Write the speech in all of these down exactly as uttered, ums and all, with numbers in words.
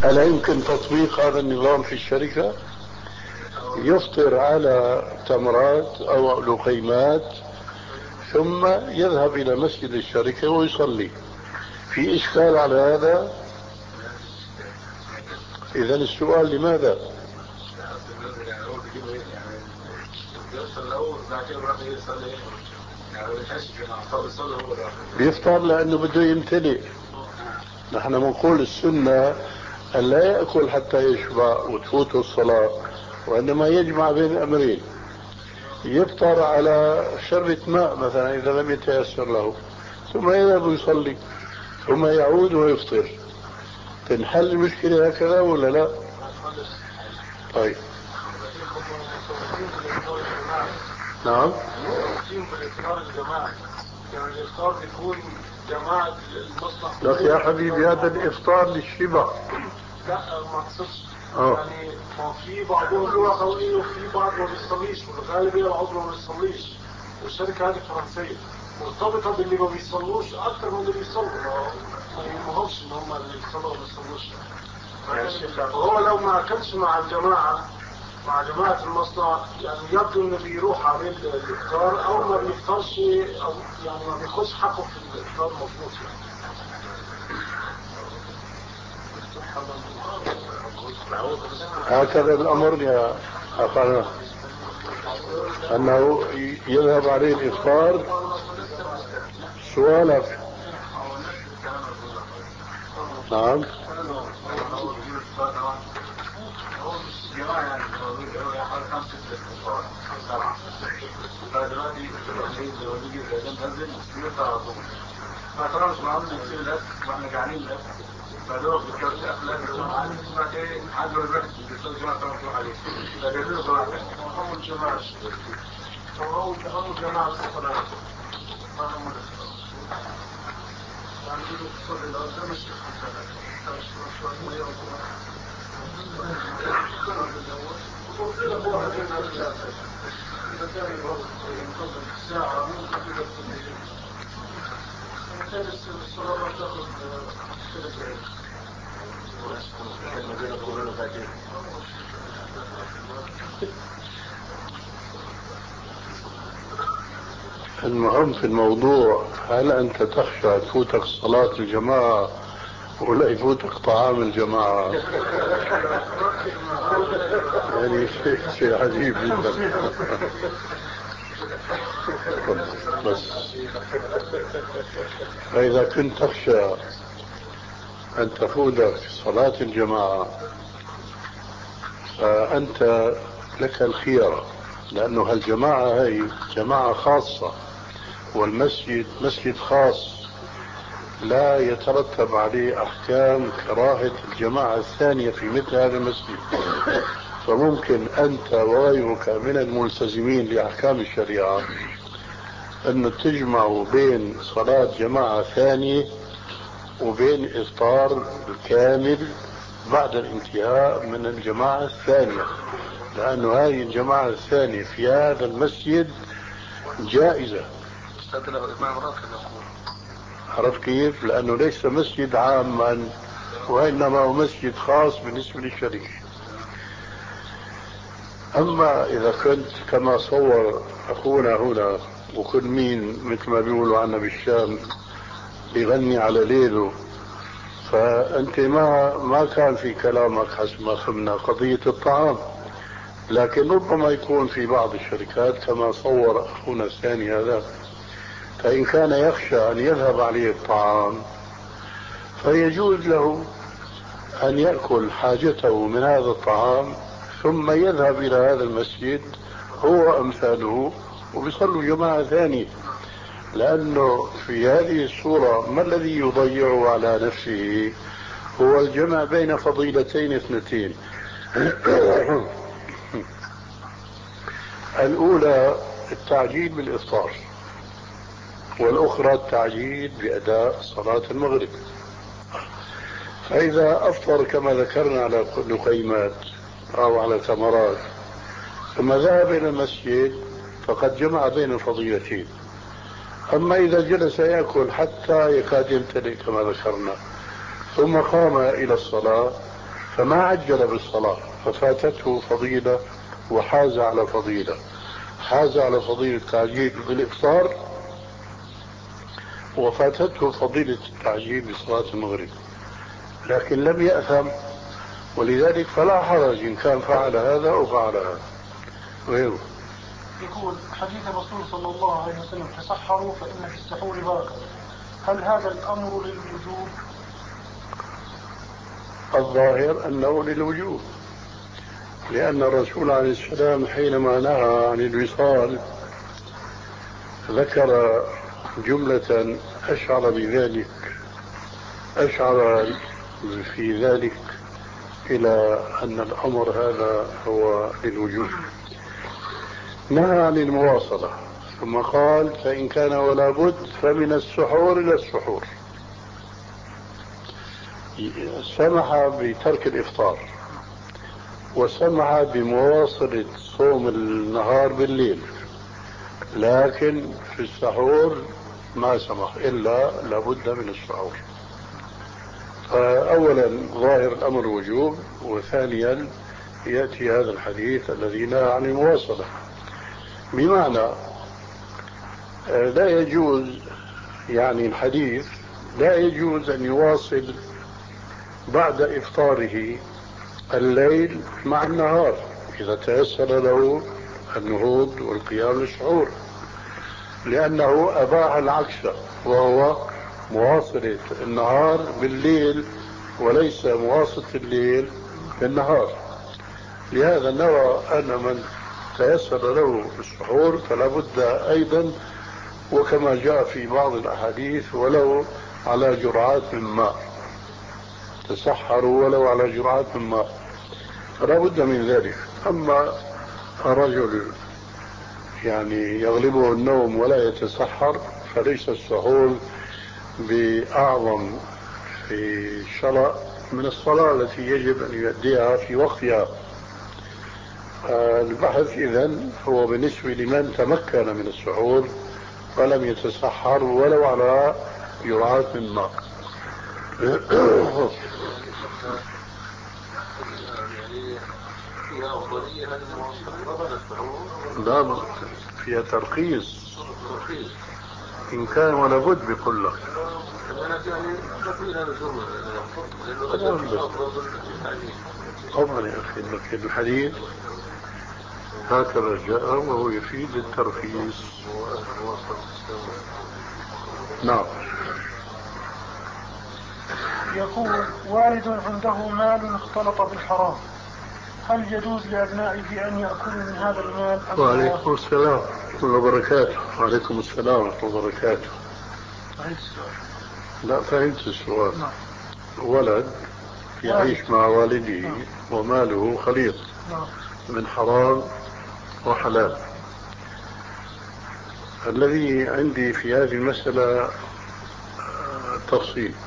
ألا يمكن تطبيق هذا النظام في الشركة؟ يفطر على تمرات أو لقيمات ثم يذهب إلى مسجد الشركة ويصلي. في إشكال على هذا؟ إذا السؤال لماذا؟ بيفطر لأنه بده يمتلئ. نحن نقول السنة أن لا يأكل حتى يشبع وتفوت الصلاة، وإنما يجمع بين الأمرين. يفطر على شربة ماء مثلا إذا لم يتيسر له، ثم يذهب يصلي، ثم يعود ويفطر. تنحل المشكلة هكذا ولا لا؟ طيب. نعم. يعني الإفطار بيكون جماعة المصلحة. لك يا حبيبي هذا الإفطار للشبع. لا ما اقصدش. يعني ما في بعضهم بيصلي وفي بعض ما بيصليش، والغالبية العظمى ما بيصليش، والشركة هذه فرنسية مرتبطة باللي ما بيصلوش أكثر من اللي بيصلوا، ما يهمهمش إن هم اللي بيصلوا وما بيصلوش. هو لو ما أكلش مع الجماعة مع جماعة المصنع يعني يبدو انه بيروح عليه الافطار او ما بيفطرش او يعني ما بياخدش حقه في الافطار مظبوط يعني. هكذا الامر يا اخانا، انه يذهب عليه الافطار. سؤالك. نعم. جماعة يعني هو حوالي خمسة استفسار سبعة، فدلوقتي لو بيجي الأذان تنزل يقطع على طول، فطبعا مش معقول نسيب الأكل واحنا جعانين الأكل، فدوق بتكرش أكل الأكل عادي اسمها إيه عدل البحث بيصير جماعة طبعا تروح عليه، فجايبين له جماعة ثانية. هم الجماعة هم هم الجماعة الصلاة هم يعني يقولوا تصلي الأذان مش المهم في الموضوع، هل أنت تخشى تفوتك صلاة الجماعة ولا يفوتك طعام الجماعة؟ يعني شيء شيء عجيب جدا. بس فإذا كنت تخشى أن تفوتك صلاة الجماعة فأنت لك الخيار، لأنه هالجماعة هي جماعة خاصة، والمسجد مسجد خاص لا يترتب عليه أحكام كراهة الجماعة الثانية في مثل هذا المسجد. فممكن أنت وغيرك من الملتزمين لأحكام الشريعة أن تجمعوا بين صلاة جماعة ثانية وبين إفطار الكامل بعد الانتهاء من الجماعة الثانية، لأن هذه الجماعة الثانية في هذا المسجد جائزة. عرفت كيف؟ لأنه ليس مسجد عاما، وإنما هو مسجد خاص بالنسبة للشريك. أما إذا كنت كما صور أخونا هنا، وكل مين مثل ما بيقولوا عنا بالشام بيغني على ليله، فأنت ما ما كان في كلامك حسب ما فهمنا قضية الطعام، لكن ربما يكون في بعض الشركات كما صور أخونا الثاني هذا، فإن كان يخشى أن يذهب عليه الطعام فيجوز له أن يأكل حاجته من هذا الطعام ثم يذهب إلى هذا المسجد هو أمثاله وبيصلوا جماعة ثانية، لأنه في هذه الصورة ما الذي يضيعه على نفسه؟ هو الجمع بين فضيلتين اثنتين. الأولى التعجيل بالإفطار، والأخرى التعجيل بأداء صلاة المغرب. فإذا أفطر كما ذكرنا على لقيمات أو على تمرات ثم ذهب إلى المسجد فقد جمع بين الفضيلتين. أما إذا جلس يأكل حتى يكاد يمتلئ كما ذكرنا ثم قام إلى الصلاة فما عجل بالصلاة ففاتته فضيلة وحاز على فضيلة، حاز على فضيلة التعجيل بالإفطار وفاتته فضيلة التعجيل بصلاة المغرب، لكن لم يأثم، ولذلك فلا حرج إن كان فعل هذا أو فعل هذا غيره. يقول حديث الرسول صلى الله عليه وسلم تسحروا فإن في السحور بركة، هل هذا الأمر للوجوب؟ الظاهر أنه للوجوب، لأن الرسول عليه السلام حينما نهى عن الوصال ذكر جملة أشعر بذلك أشعر في ذلك إلى أن الأمر هذا هو للوجوب. نهى عن المواصلة ثم قال فإن كان ولا بد فمن السحور إلى السحور، سمح بترك الإفطار وسمح بمواصلة صوم النهار بالليل، لكن في السحور ما سمح إلا لابد من السحور. فأولا ظاهر الأمر وجوب، وثانيا يأتي هذا الحديث الذي نهى عن المواصلة، بمعنى لا يجوز، يعني الحديث لا يجوز أن يواصل بعد إفطاره الليل مع النهار إذا تيسر له النهوض والقيام للسحور، لأنه أباح العكس وهو مواصلة النهار بالليل وليس مواصلة الليل بالنهار. لهذا نرى أن من تيسر له السحور فلا بد أيضا، وكما جاء في بعض الأحاديث ولو على جرعات من ماء، تسحروا ولو على جرعات من ماء، فلا بد من ذلك. أما الرجل يعني يغلبه النوم ولا يتسحر فليس السحور بأعظم في الشرع من الصلاة التي يجب أن يؤديها في وقتها. البحث إذن هو بالنسبة لمن تمكن من السحور ولم يتسحر ولو على جرعات من ماء. لا، فيها ترخيص إن كان ولا بد بقول لك. طبعا يا أخي، لكن الحديث هكذا جاء وهو يفيد الترخيص. نعم. يقول والد عنده مال اختلط بالحرام، هل يجوز لأبنائه أن يأكلوا من هذا المال؟ وعليكم السلام ورحمة الله وبركاته. وعليكم السلام ورحمة الله وبركاته. فهمت السؤال؟ لا، فهمت السؤال. نعم. ولد يعيش مع والده نعم. وماله خليط نعم. من حرام وحلال. الذي عندي في هذه المسألة تفصيل،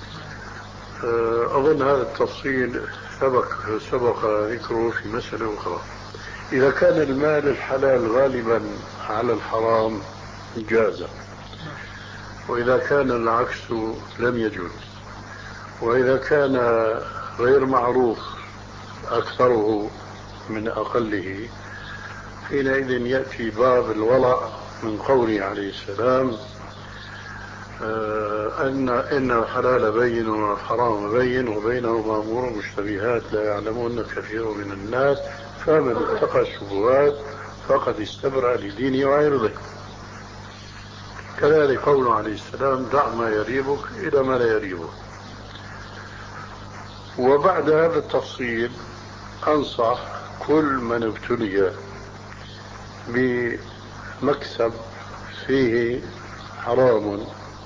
أظن هذا التفصيل سبق سبق ذكره في مسألة أخرى. إذا كان المال الحلال غالبا على الحرام جاز، وإذا كان العكس لم يجوز، وإذا كان غير معروف أكثره من أقله حينئذ يأتي باب الورع من قوله عليه السلام أن إن الحلال بين والحرام بين وبينهما أمور مشتبهات لا يعلمون كثير من الناس فمن اتقى الشبهات فقد استبرأ لدينه وعرضه. كذلك قوله عليه السلام دع ما يريبك إلى ما لا يريبك. وبعد هذا التفصيل أنصح كل من ابتلي بمكسب فيه حرام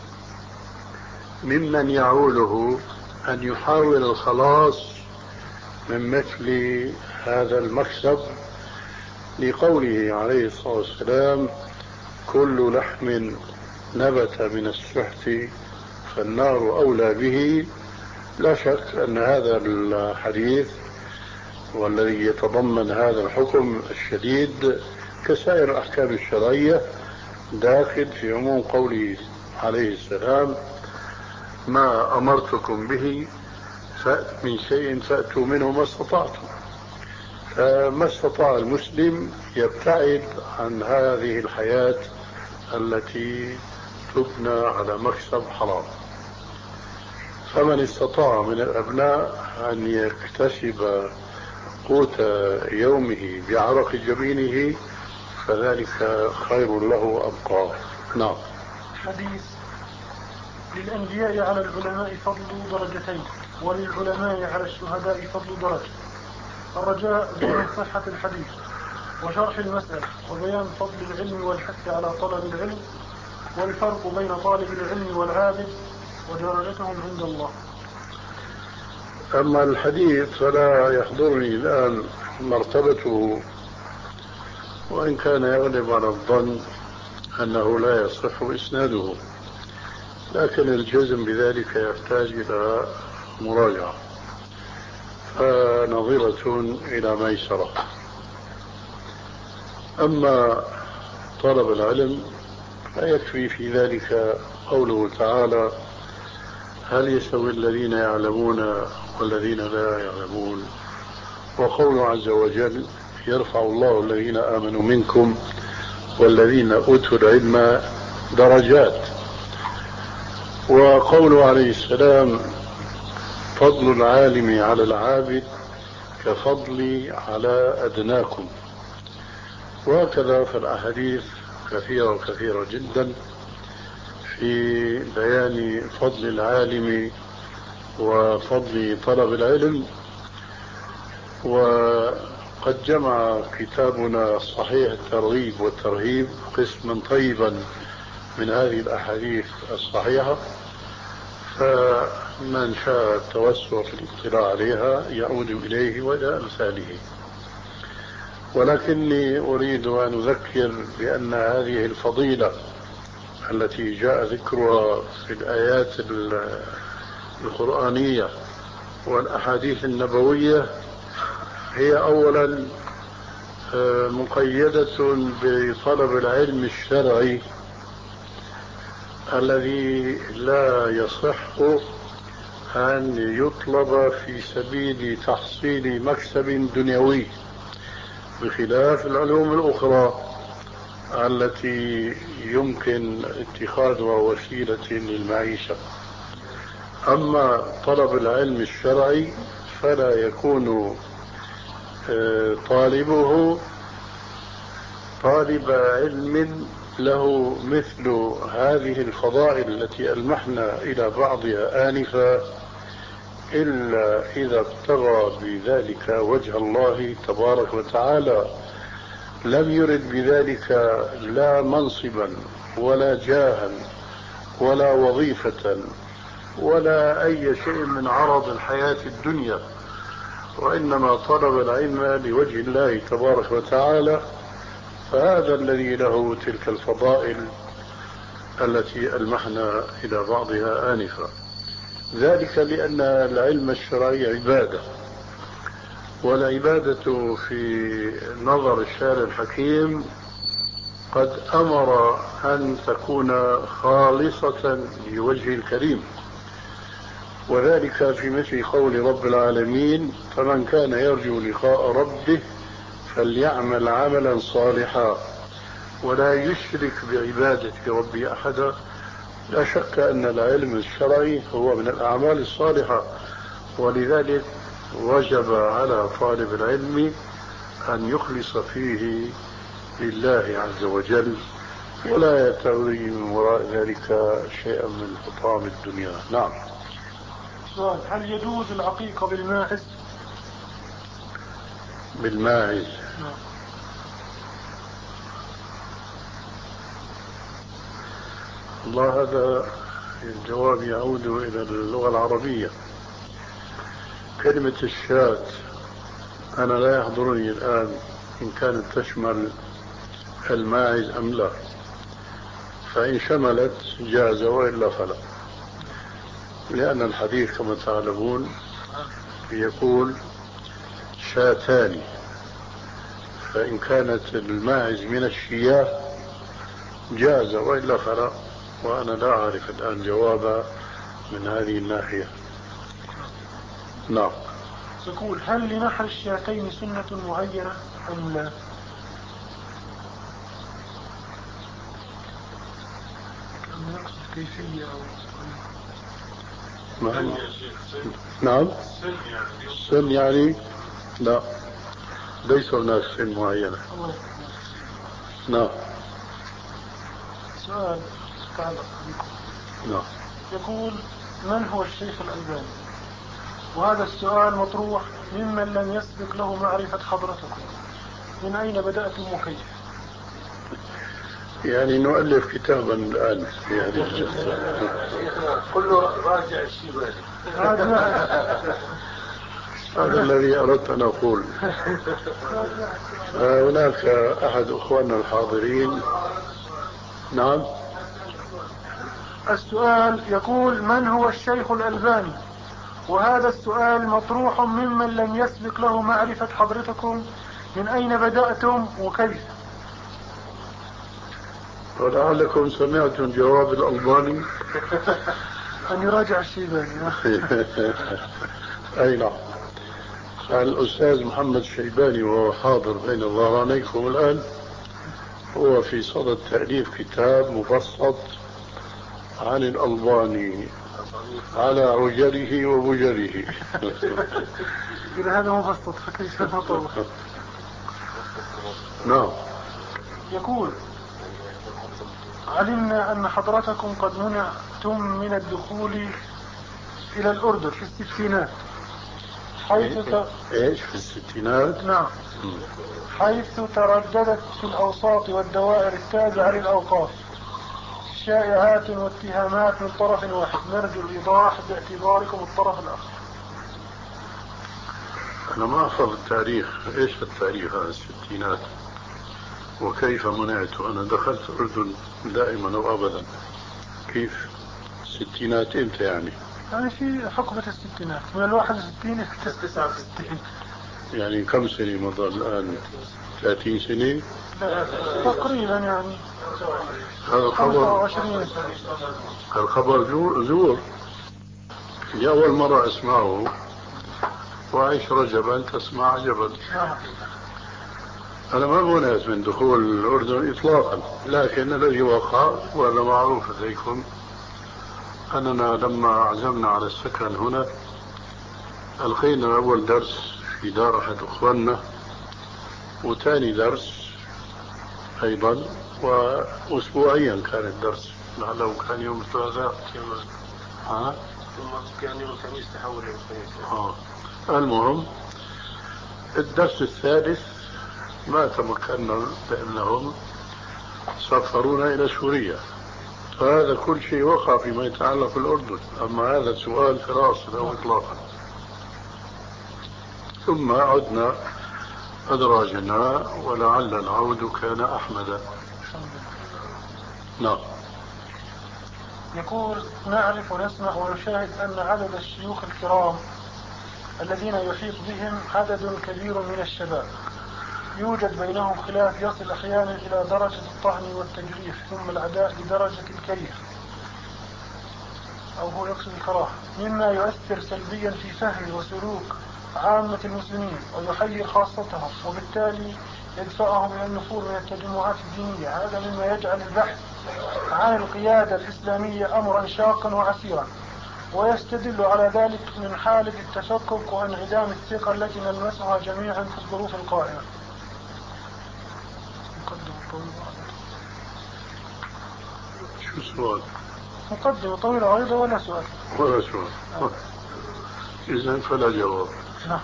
ممن يعوله أن يحاول الخلاص من مثل هذا المكسب، لقوله عليه الصلاة والسلام كل لحم نبت من السحت فالنار أولى به. لا شك أن هذا الحديث والذي يتضمن هذا الحكم الشديد كسائر الأحكام الشرعية داخل في عموم قوله عليه السلام ما أمرتكم به من شيء فأتوا منه ما استطعتم. فما استطاع المسلم يبتعد عن هذه الحياة التي تبنى على مكسب حرام. فمن استطاع من الأبناء أن يكتسب قوت يومه بعرق جبينه فذلك خير له وأبقاه. نعم. حديث: للأنبياء على العلماء فضل درجتين، وللعلماء على الشهداء فضل درجة. الرجاء بيان صحة الحديث وشرح المسألة وبيان فضل العلم والحث على طلب العلم والفرق بين طالب العلم والعابد ودرجتهم عند الله. أما الحديث فلا يحضرني الآن مرتبته، وإن كان يغلب على الظن أنه لا يصح إسناده، لكن الجزم بذلك يحتاج إلى مراجعة، فنظرة إلى ميسرة. أما طلب العلم فيكفي في ذلك قوله تعالى: هل يستوي الذين يعلمون والذين لا يعلمون، وقوله عز وجل: يرفع الله الذين آمنوا منكم والذين أوتوا العلم درجات، وقوله عليه السلام: فضل العالم على العابد كفضلي على أدناكم. وهكذا فالأحاديث كثيرة وكثيرة جدا في بيان فضل العالم وفضل طلب العلم. وقد جمع كتابنا صحيح الترغيب والترهيب قسما طيبا من هذه الأحاديث الصحيحة، فمن شاء التوسع في الاطلاع عليها يعود إليه وإلى أمثاله. ولكني أريد أن أذكر بأن هذه الفضيلة التي جاء ذكرها في الآيات القرآنية والأحاديث النبوية هي أولا مقيدة بطلب العلم الشرعي الذي لا يصح أن يطلب في سبيل تحصيل مكسب دنيوي، بخلاف العلوم الأخرى التي يمكن اتخاذها وسيلة للمعيشة. أما طلب العلم الشرعي فلا يكون طالبه طالب علم له مثل هذه الفضائل التي ألمحنا إلى بعضها آنفا، إلا إذا ابتغى بذلك وجه الله تبارك وتعالى، لم يرد بذلك لا منصبا ولا جاها ولا وظيفة ولا أي شيء من عرض الحياة الدنيا، وإنما طلب العلم لوجه الله تبارك وتعالى، فهذا الذي له تلك الفضائل التي ألمحنا إلى بعضها آنفا. ذلك لأن العلم الشرعي عبادة، والعبادة في نظر الشارع الحكيم قد أمر أن تكون خالصة لوجه الكريم، وذلك في مثل قول رب العالمين: فمن كان يرجو لقاء ربه فليعمل عملا صالحا ولا يشرك بعبادة ربه أحدا. لا شك أن العلم الشرعي هو من الأعمال الصالحة، ولذلك وجب على طالب العلم أن يخلص فيه لله عز وجل، ولا يتغي من وراء ذلك شيئا من حطام الدنيا. نعم. سؤال: هل يجوز العقيقة بالماعز؟ بالماعز؟ نعم. الله، هذا الجواب يعود إلى اللغة العربية. كلمة الشاة أنا لا يحضرني الآن إن كانت تشمل الماعز أم لا، فإن شملت جاز وإلا فلا، لأن الحديث كما تعلمون يقول شاتان، فإن كانت الماعز من الشياه جاز وإلا فلا، وأنا لا أعرف الآن جوابا من هذه الناحية. نعم. يقول هل لنحر الشاتين سنة معينة أم لا؟ أم يقصد كيفية أو نعم. نعم. السن يعني لا، ليس هناك سن معينة. نعم. سؤال تعلق بكم. نعم. يقول من هو الشيخ الألباني؟ وهذا السؤال مطروح ممن لم يسبق له معرفة حضرتكم. من أين بدأتم وكيف؟ يعني نؤلف كتابا الآن يعني كله راجع الشيباني. هذا الذي أردت أن أقول. هناك أحد أخواننا الحاضرين. نعم. السؤال يقول من هو الشيخ الألباني؟ وهذا السؤال مطروح ممن لم يسبق له معرفة حضرتكم. من أين بدأتم وكيف؟ ولعلكم سمعتم جواب الألباني. أن يراجع الشيباني. أي نعم. الأستاذ محمد الشيباني وهو حاضر بين ظهرانيكم الآن هو في صدد تأليف كتاب مبسط عن الألباني على عجله وبجله. إذا هذا مبسط فكيف نطول؟ نعم. يقول علمنا أن حضرتكم قد منعتم من الدخول إلى الأردن في الستينات حيث ت... إيش في الستينات؟ نعم. حيث ترددت في الأوساط والدوائر التابعة للأوقاف شائعات واتهامات من طرف واحد. نرجو الإيضاح باعتباركم الطرف الآخر. أنا ما أحفظ التاريخ. إيش التاريخ هذا الستينات وكيف منعت؟ أنا دخلت الأردن دائما وأبدا. كيف الستينات إمتى يعني؟ يعني في حقبة الستينات من الواحد وستين إلى تسعة وستين. يعني كم سنة مضى الآن؟ ثلاثين سنة؟ لا تقريبا يعني. هذا الخبر الخبر زور. لأول مرة أسمعه وعيش رجبا تسمع عجبا. أنا ما منعت من دخول الأردن إطلاقا، لكن الذي وقع وهذا معروف لديكم أننا لما عزمنا على السكن هنا ألقينا أول درس في دار أحد أخواننا وثاني درس أيضا، وأسبوعيا كان الدرس لعله كان يوم الثلاثاء. ها؟ ثم كان يوم الخميس تحول يوم الخميس. آه. المهم الدرس الثالث ما تمكنا لأنهم سافرونا إلى سوريا. فهذا كل شيء وقع فيما يتعلق بالأردن. أما هذا السؤال فراس له إطلاقا. ثم عدنا أدراجنا ولعل العود كان أحمد. نعم. يقول نعرف ونسمع ونشاهد أن عدد الشيوخ الكرام الذين يحيط بهم عدد كبير من الشباب يوجد بينهم خلاف يصل أحيانا إلى درجة الطعن والتجريح ثم العداء لدرجة الكره أو هو يقصد الكراهة، مما يؤثر سلبيا في فهم وسلوك عامة المسلمين ويحير خاصتهم وبالتالي يدفعهم إلى النفور من التجمعات الدينية. هذا مما يجعل البحث عن القيادة الإسلامية أمرا شاقا وعسيرا، ويستدل على ذلك من حالة التشكك وانعدام الثقة التي نلمسها جميعا في الظروف القائمة. شو السؤال؟ مقدمة طويلة أيضا ولا سؤال؟ ولا سؤال. آه. إذن فلا جواب. نعم.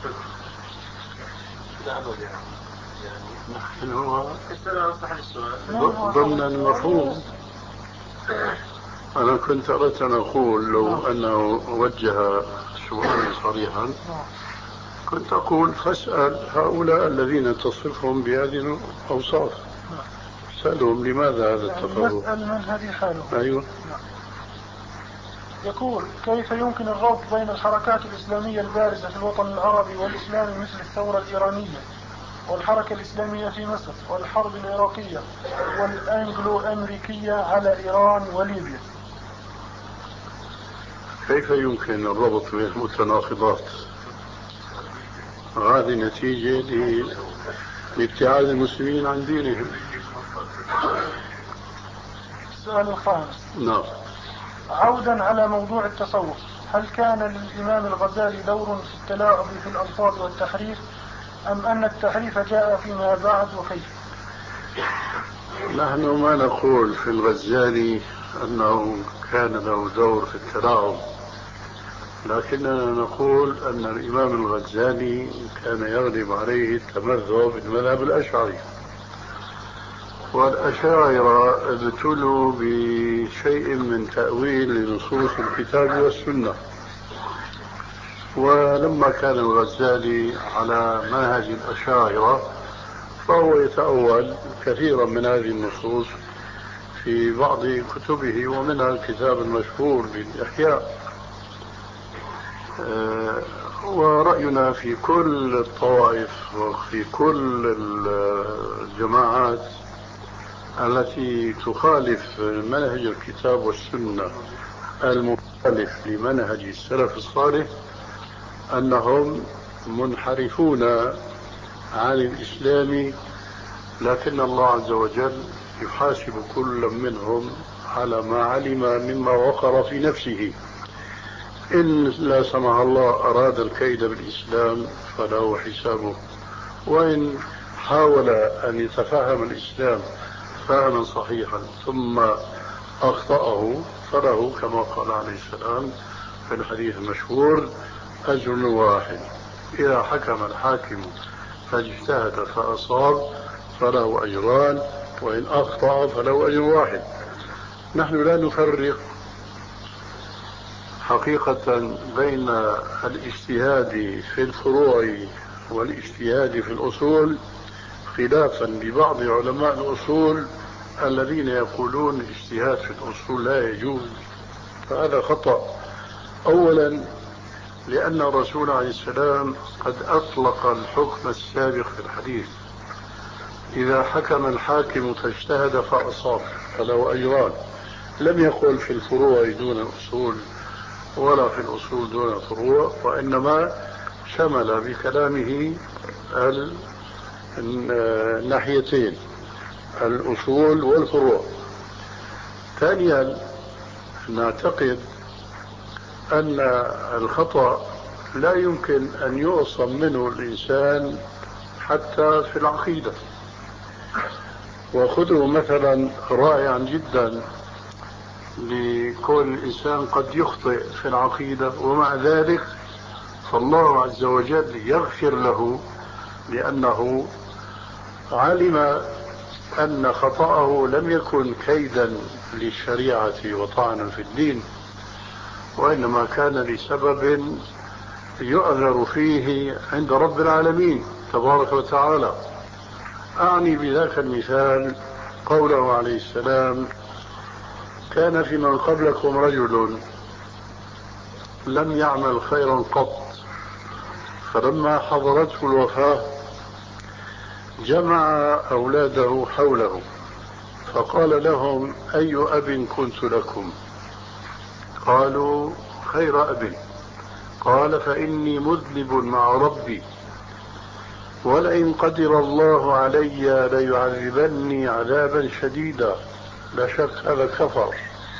نحن هو السؤال ضمن المفهوم. أنا كنت أردت أن أقول لو أنه وجه سؤالا صريحا كنت أقول فاسأل هؤلاء الذين تصفهم بهذه الأوصاف. سألهم لماذا هذا التفرق. نسأل من هذه حاله. أيوة. يقول كيف يمكن الربط بين الحركات الإسلامية البارزة في الوطن العربي والإسلامي مثل الثورة الإيرانية والحركة الإسلامية في مصر والحرب العراقية والأنجلو أمريكية على إيران وليبيا؟ كيف يمكن الربط بين المتناقضات؟ هذه نتيجة لابتعاد المسلمين عن دينهم. السؤال الخامس. نعم. عودا على موضوع التصوف، هل كان للإمام الغزالي دور في التلاعب في الألفاظ والتحريف، أم أن التحريف جاء فيما بعد، وكيف؟ نحن ما نقول في الغزالي أنه كان له دور في التلاعب، لكننا نقول أن الإمام الغزالي كان يغلب عليه التمذهب بالمذهب الأشعري، والأشاعرة ابتلوا بشيء من تأويل لنصوص الكتاب والسنة، ولما كان الغزالي على منهج الأشاعرة فهو يتأول كثيرا من هذه النصوص في بعض كتبه، ومنها الكتاب المشهور بالإحياء. أه ورأينا في كل الطوائف وفي كل الجماعات التي تخالف منهج الكتاب والسنة المخالف لمنهج السلف الصالح أنهم منحرفون عن الإسلام، لكن الله عز وجل يحاسب كل منهم على ما علم مما وقر في نفسه. إن لا سمح الله أراد الكيد بالإسلام فله حسابه، وإن حاول أن يتفهم الإسلام فهما صحيحا ثم أخطأه فله كما قال عليه السلام في الحديث المشهور أجر واحد. إذا حكم الحاكم فاجتهد فأصاب فله أجران، وإن أخطأ فله أجر واحد. نحن لا نفرق حقيقة بين الاجتهاد في الفروع والاجتهاد في الأصول، خلافا لبعض علماء الأصول الذين يقولون الاجتهاد في الأصول لا يجوز، فهذا خطأ. أولا لأن الرسول عليه السلام قد أطلق الحكم السابق في الحديث: إذا حكم الحاكم فاجتهد فأصاب فله أجران. لم يقل في الفروع دون الأصول ولا في الأصول دون الفروع، وإنما شمل بكلامه الناحيتين الأصول والفروع. ثانيا نعتقد أن الخطأ لا يمكن أن يعصم منه الإنسان حتى في العقيدة. وخذوا مثلا رائعا جدا لكون الإنسان قد يخطئ في العقيدة، ومع ذلك فالله عز وجل يغفر له لأنه علم أن خطأه لم يكن كيدا للشريعة وطعنا في الدين، وإنما كان لسبب يؤذر فيه عند رب العالمين تبارك وتعالى. أعني بذاك المثال قوله عليه السلام: كان في من قبلكم رجل لم يعمل خيرا قط، فلما حضرته الوفاة جمع أولاده حوله فقال لهم: أي أب كنت لكم؟ قالوا: خير أب. قال: فإني مذنب مع ربي، ولئن قدر الله علي ليعذبني عذابا شديدا. لا شك هذا كفر.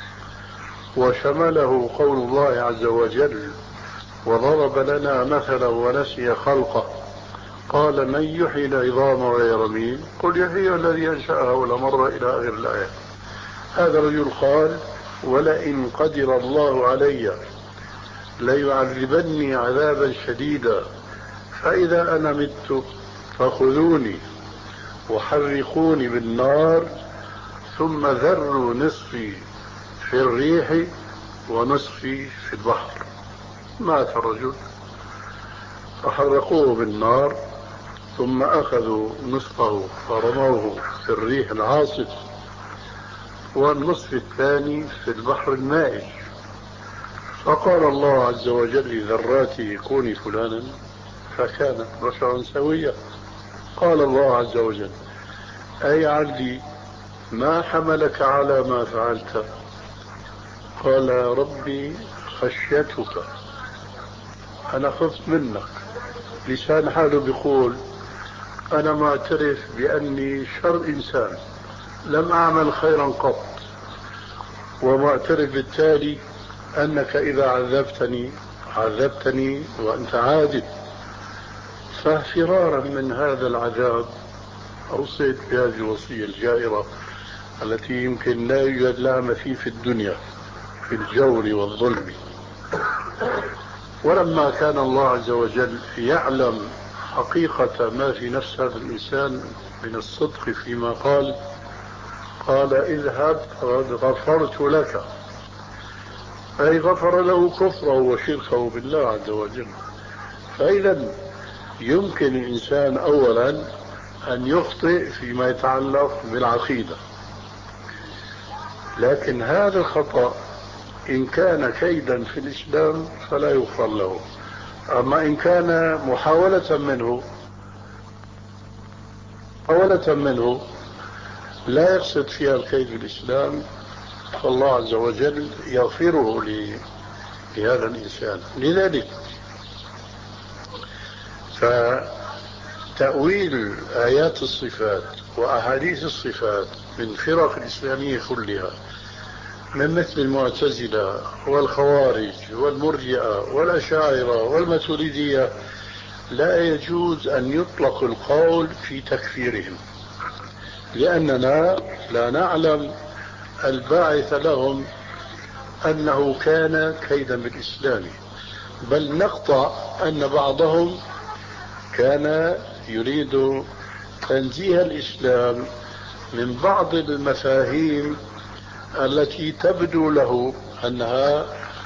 وشمله قول الله عز وجل: وضرب لنا مثلا ونسي خلقه قال: من يحيي العظام وهي رميم قل يحيي الذي أنشأها أول مرة إلى آخر الآية. هذا الرجل قال: ولئن قدر الله علي ليعذبني عذابا شديدا، فإذا أنا مت فخذوني وحرقوني بالنار ثم ذروا نصفي في الريح ونصفي في البحر. مات الرجل فحرقوه بالنار، ثم أخذوا نصفه فرموه في الريح العاصف، والنصف الثاني في البحر المائج. فقال الله عز وجل لذراته: كوني فلانا، فكانت بشرا سويا. قال الله عز وجل: أي عبدي ما حملك على ما فعلت؟ قال: ربي خشيتك، أنا خفت منك لسان حاله بيقول أنا معترف بأني شر إنسان لم أعمل خيرا قط، ومعترف بالتالي أنك إذا عذبتني عذبتني وأنت عادل، ففرارا من هذا العذاب أوصيت بهذه الوصية الجائرة التي يمكن لا يوجد لها مثيل في الدنيا في الجور والظلم. ولما كان الله عز وجل يعلم حقيقة ما في نفس هذا الإنسان من الصدق فيما قال، قال اذهب قد غفرت لك، أي غفر له كفره وشركه بالله عز وجل. فإذا يمكن الإنسان أولا أن يخطئ فيما يتعلق بالعقيدة، لكن هذا الخطأ إن كان كيدا في الإسلام فلا يغفر له، أما إن كان محاولة منه محاولة منه لا يقصد فيها الكيد في الإسلام فالله عز وجل يغفره لهذا الإنسان. لذلك فتأويل آيات الصفات وأحاديث الصفات من فرق الإسلامية كلها، من مثل المعتزلة والخوارج والمرجئة والأشاعرة والماتريدية، لا يجوز أن يطلق القول في تكفيرهم، لأننا لا نعلم الباعث لهم أنه كان كيدا بالإسلام، بل نقطع أن بعضهم كان يريد تنزيه الإسلام من بعض المفاهيم التي تبدو له أنها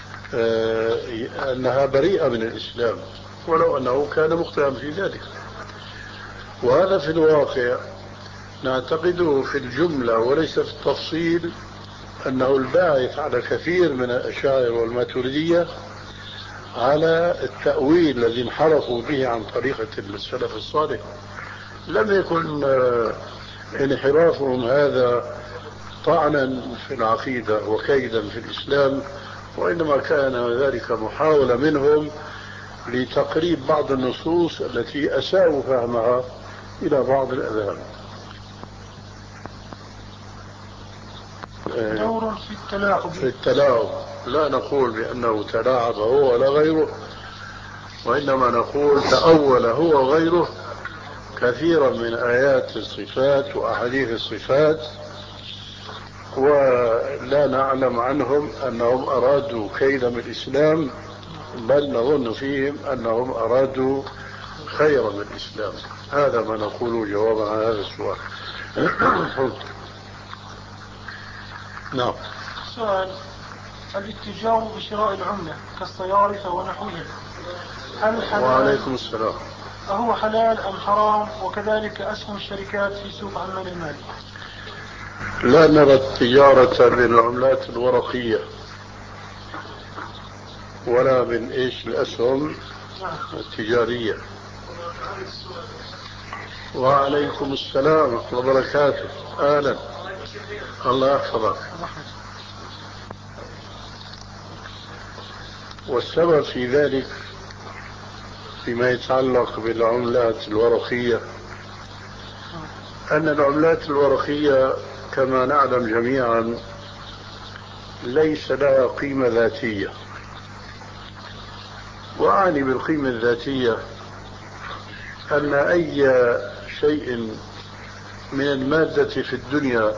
أنها بريئة من الإسلام، ولو أنه كان مخطئا في ذلك. وهذا في الواقع نعتقده في الجملة وليس في التفصيل أنه الباعث على كثير من الأشاعرة والماتريدية على التأويل الذي انحرفوا به عن طريقة السلف الصالح. لم يكن انحرافهم هذا طعنا في العقيدة وكيدا في الإسلام، وإنما كان ذلك محاولة منهم لتقريب بعض النصوص التي أساءوا فهمها إلى بعض الأذهان. دور في التلاعب في التلاعب لا نقول بأنه تلاعب هو ولا غيره، وإنما نقول تأول هو وغيره كثيرا من آيات الصفات وأحاديث الصفات، ولا نعلم عنهم أنهم أرادوا كيدا من الإسلام، بل نظن فيهم أنهم أرادوا خيرا من الإسلام. هذا ما نقوله جوابا على هذا السؤال. نعم. سؤال: الاتجار بشراء العملة كالصيارفة ونحوها هل حلال؟ وعليكم السلام. أهو حلال أم حرام؟ وكذلك أسهم الشركات في سوق عمان المال. لا نرى التجارة بالعملات الورقية ولا من إيش الأسهم التجارية. وعليكم السلام ورحمة الله وبركاته. أهلا، الله يحفظك. والسبب في ذلك فيما يتعلق بالعملات الورقية أن العملات الورقية كما نعلم جميعا ليس لها قيمة ذاتية. وأعني بالقيمة الذاتية أن أي شيء من المادة في الدنيا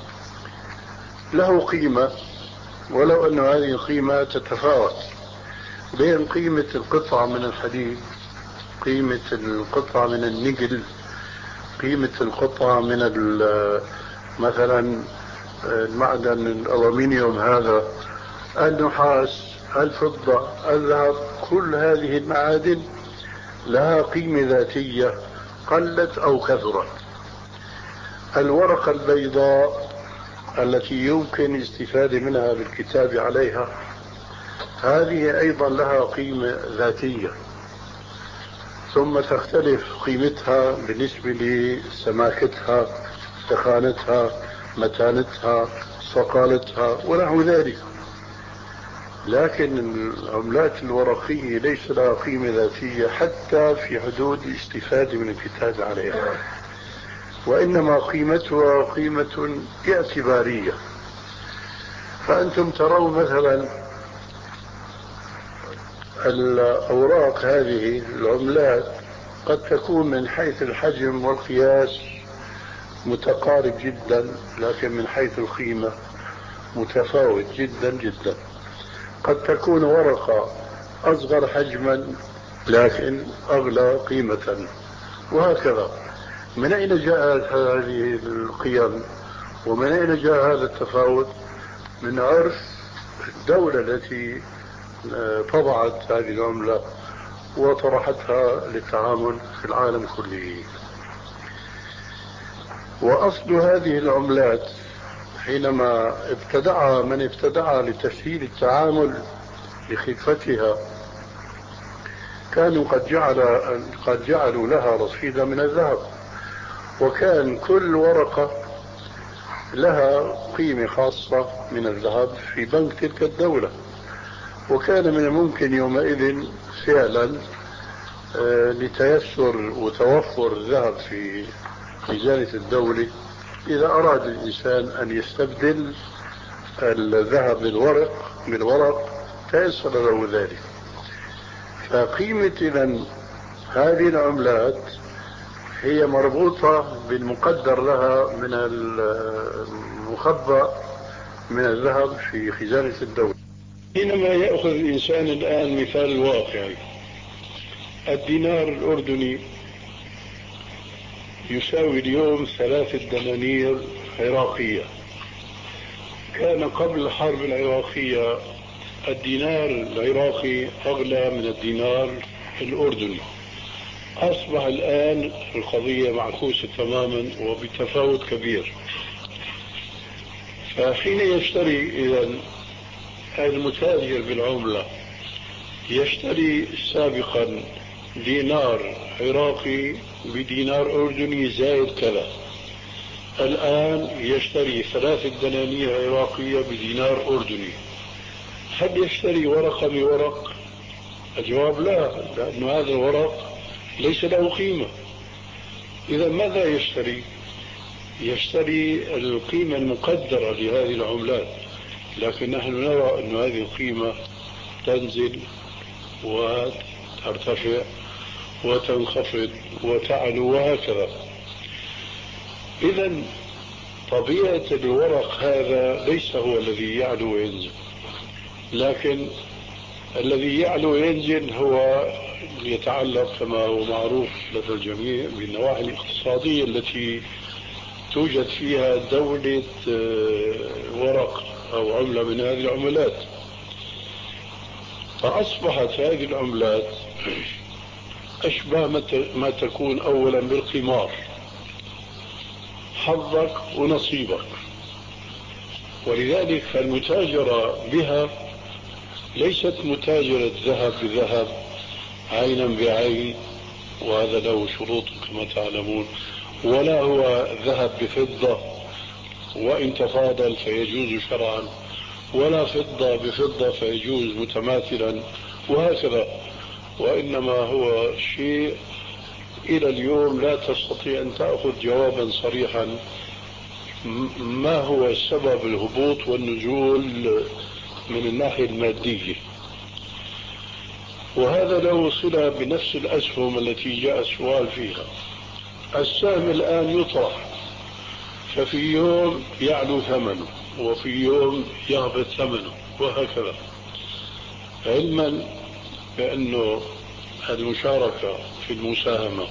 له قيمة، ولو أن هذه القيمة تتفاوت بين قيمة القطعة من الحديد، قيمة القطعة من النقل، قيمة القطعة من مثلا المعدن الألومنيوم هذا، النحاس، الفضة، الذهب. كل هذه المعادن لها قيمة ذاتية قلت أو كثرت. الورقة البيضاء التي يمكن الاستفادة منها بالكتاب عليها هذه أيضا لها قيمة ذاتية، ثم تختلف قيمتها بالنسبة لسماكتها، تخانتها، متانتها، صقالتها ونحو ذلك. لكن العملات الورقية ليس لها قيمة ذاتية حتى في حدود الاستفادة من الكتاب عليها، وإنما قيمتها قيمة اعتبارية. فأنتم ترون مثلا الأوراق هذه العملات قد تكون من حيث الحجم والقياس متقارب جدا، لكن من حيث القيمة متفاوت جدا جدا. قد تكون ورقة أصغر حجما لكن أغلى قيمة، وهكذا. من أين جاءت هذه القيم ومن أين جاء هذا التفاوت؟ من عرف الدولة التي طبعت هذه العملة وطرحتها للتعامل في العالم كله. وأصل هذه العملات حينما ابتدعها من ابتدعها لتسهيل التعامل لخفتها كانوا قد جعل قد جعلوا لها رصيدا من الذهب، وكان كل ورقة لها قيمة خاصة من الذهب في بنك تلك الدولة. وكان من الممكن يومئذ فعلا لتيسر وتوفر الذهب في خزانة الدولة إذا أراد الإنسان أن يستبدل الذهب بالورق بالورق تيسر له ذلك. فقيمة إذن هذه العملات هي مربوطة بالمقدر لها من المخبأ من الذهب في خزانة الدولة. حينما يأخذ الإنسان الآن مثال الواقعي، الدينار الأردني يساوي اليوم ثلاثة دنانير عراقية. كان قبل الحرب العراقية الدينار العراقي أغلى من الدينار الأردني. أصبح الآن القضية معكوسة تماما وبتفاوت كبير. فحين يشتري إذن المتاجر بالعملة يشتري سابقا دينار عراقي بدينار أردني زائد كذا، الآن يشتري ثلاثة دنانير عراقية بدينار أردني. هل يشتري ورقة بورق؟ الجواب لا، لأن هذا الورق ليس له قيمة. إذا ماذا يشتري؟ يشتري القيمة المقدرة لهذه العملات، لكن نحن نرى أن هذه القيمة تنزل وترتفع وتنخفض وتعلو وهكذا. إذن طبيعة الورق هذا ليس هو الذي يعلو وينزل، لكن الذي يعلو وينزل هو يتعلق كما هو معروف لدى الجميع بالنواحي الاقتصادية التي توجد فيها دولة ورق أو عملة من هذه العملات. فأصبحت هذه العملات أشبه ما تكون أولا بالقمار، حظك ونصيبك. ولذلك فالمتاجرة بها ليست متاجرة ذهب بذهب عينا بعين، وهذا له شروط كما تعلمون، ولا هو ذهب بفضة وإن تفاضل فيجوز شرعا، ولا فضة بفضة فيجوز متماثلا وهكذا. وإنما هو شيء إلى اليوم لا تستطيع أن تأخذ جوابا صريحا ما هو سبب الهبوط والنزول من الناحية المادية. وهذا له صلة بنفس الأسهم التي جاء السؤال فيها. السهم الآن يطرح، ففي يوم يعلو ثمنه وفي يوم يهبط ثمنه وهكذا، علما بأنه المشاركة في المساهمة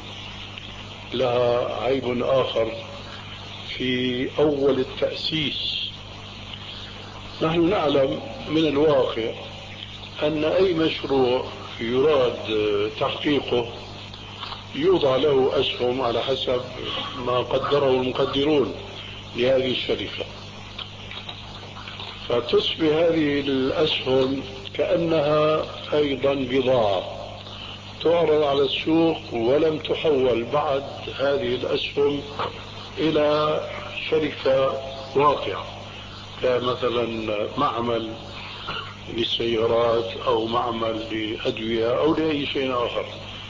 لها عيب آخر في أول التأسيس. نحن نعلم من الواقع أن أي مشروع يراد تحقيقه يوضع له أسهم على حسب ما قدره المقدرون لهذه الشركة، فتصبح هذه الأسهم كأنها أيضا بضاعة تعرض على السوق ولم تحول بعد هذه الأسهم إلى شركة واقعة، كمثلا معمل للسيارات أو معمل لأدوية أو لأي شيء آخر.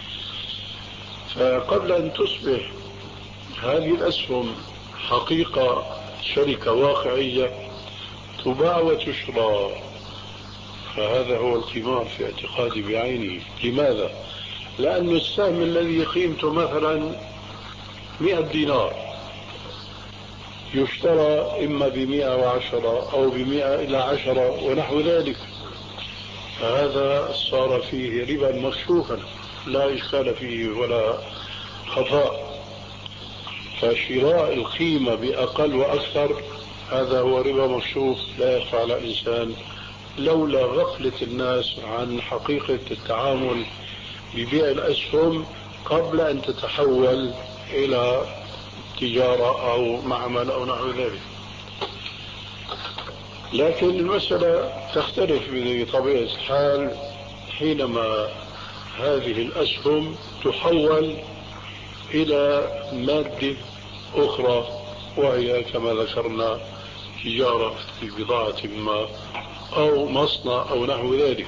فقبل أن تصبح هذه الأسهم حقيقة شركة واقعية تباع وتشرى، فهذا هو القمار في اعتقادي بعينه. لماذا؟ لأن السهم الذي قيمته مثلا مئة دينار يشترى إما بمئة وعشرة أو بمئة إلى عشرة ونحو ذلك، فهذا صار فيه ربا مكشوفا لا إشكال فيه ولا خفاء. فشراء القيمة بأقل وأكثر هذا هو ربا مكشوف لا يخفى على الإنسان، لولا غفلة الناس عن حقيقة التعامل ببيع الأسهم قبل أن تتحول إلى تجارة أو معمل أو نحو ذلك. لكن المسألة تختلف بطبيعة الحال حينما هذه الأسهم تحول إلى مادة أخرى، وهي كما ذكرنا تجارة في بضاعة ما أو مصنع أو نحو ذلك.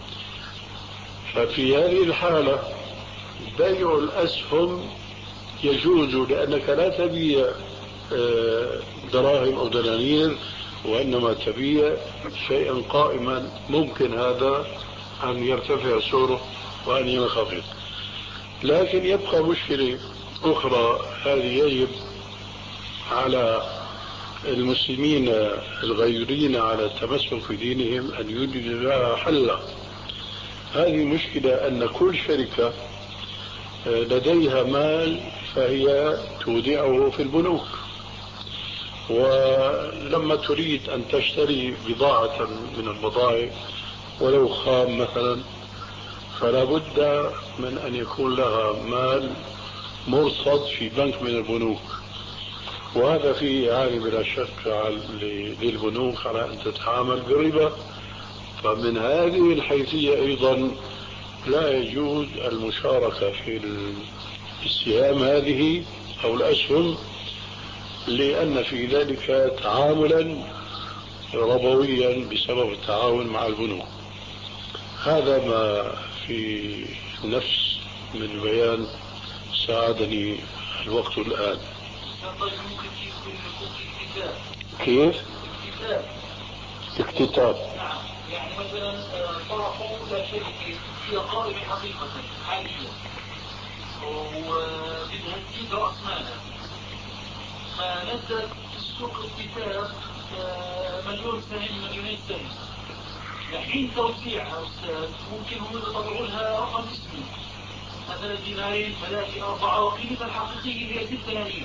ففي هذه الحالة بيع الأسهم يجوز، لأنك لا تبيع دراهم أو دنانير، وإنما تبيع شيئا قائما ممكن هذا أن يرتفع سعره وأن ينخفض. لكن يبقى مشكلة أخرى، هذه يجب على المسلمين الغيورين على التمسك في دينهم أن يوجدوا لها حلا. هذه مشكلة أن كل شركة لديها مال فهي تودعه في البنوك، ولما تريد أن تشتري بضاعة من البضائع ولو خام مثلا فلا بد من أن يكون لها مال مرصد في بنك من البنوك، وهذا فيه إعانة بلا شك للبنوك على أن تتعامل بالربا. فمن هذه الحيثية أيضا لا يجوز المشاركة في السهام هذه أو الأسهم، لأن في ذلك تعاملا ربويا بسبب التعاون مع البنوك. هذا ما في نفس من بيان ساعدني الوقت الآن. كيف؟ اكتتاب. نعم، يعني مثلا طرحوا إلى شركة هي قائمة حقيقة حاليا وبدها تزيد رأس مالها، فنزل في السوق اكتتاب مليون سهم مليونين سهم. لحين توزيعها أستاذ ممكن هم يطلعوا لها رقم اسمي مثلا دينارين ثلاثة أربعة وقيمتها الحقيقية هي ست دنانير.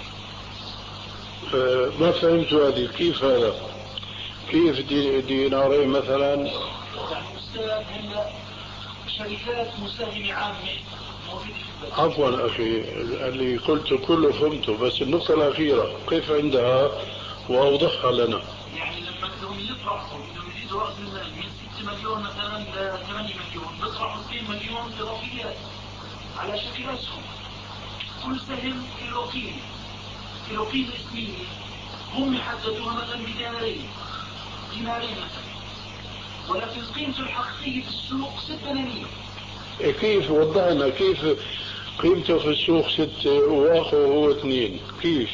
ما فهمت هذه، كيف هذا؟ كيف دي دينارين مثلا؟ يعني أستاذ هلا شركات مساهمة عامة. عفوا أخي، اللي قلته كله فهمته، بس النقطة الأخيرة كيف عندها وأوضحها لنا. يعني لما بدهم يطرحوا بدهم يزيدوا رأس المال من ستة مليون مثلا ل ثمانية مليون، بيطرحوا اثنين مليون إضافيات على شكل أسهم، كل سهم له قيمة له قيمة اسمية هم يحددوها مثلا بدينارين دينارين مثلا، ولكن قيمته الحقيقية في السوق ست دنانير. كيف وضعنا كيف قيمته في السوق ستة واخوه هو اثنين؟ كيف؟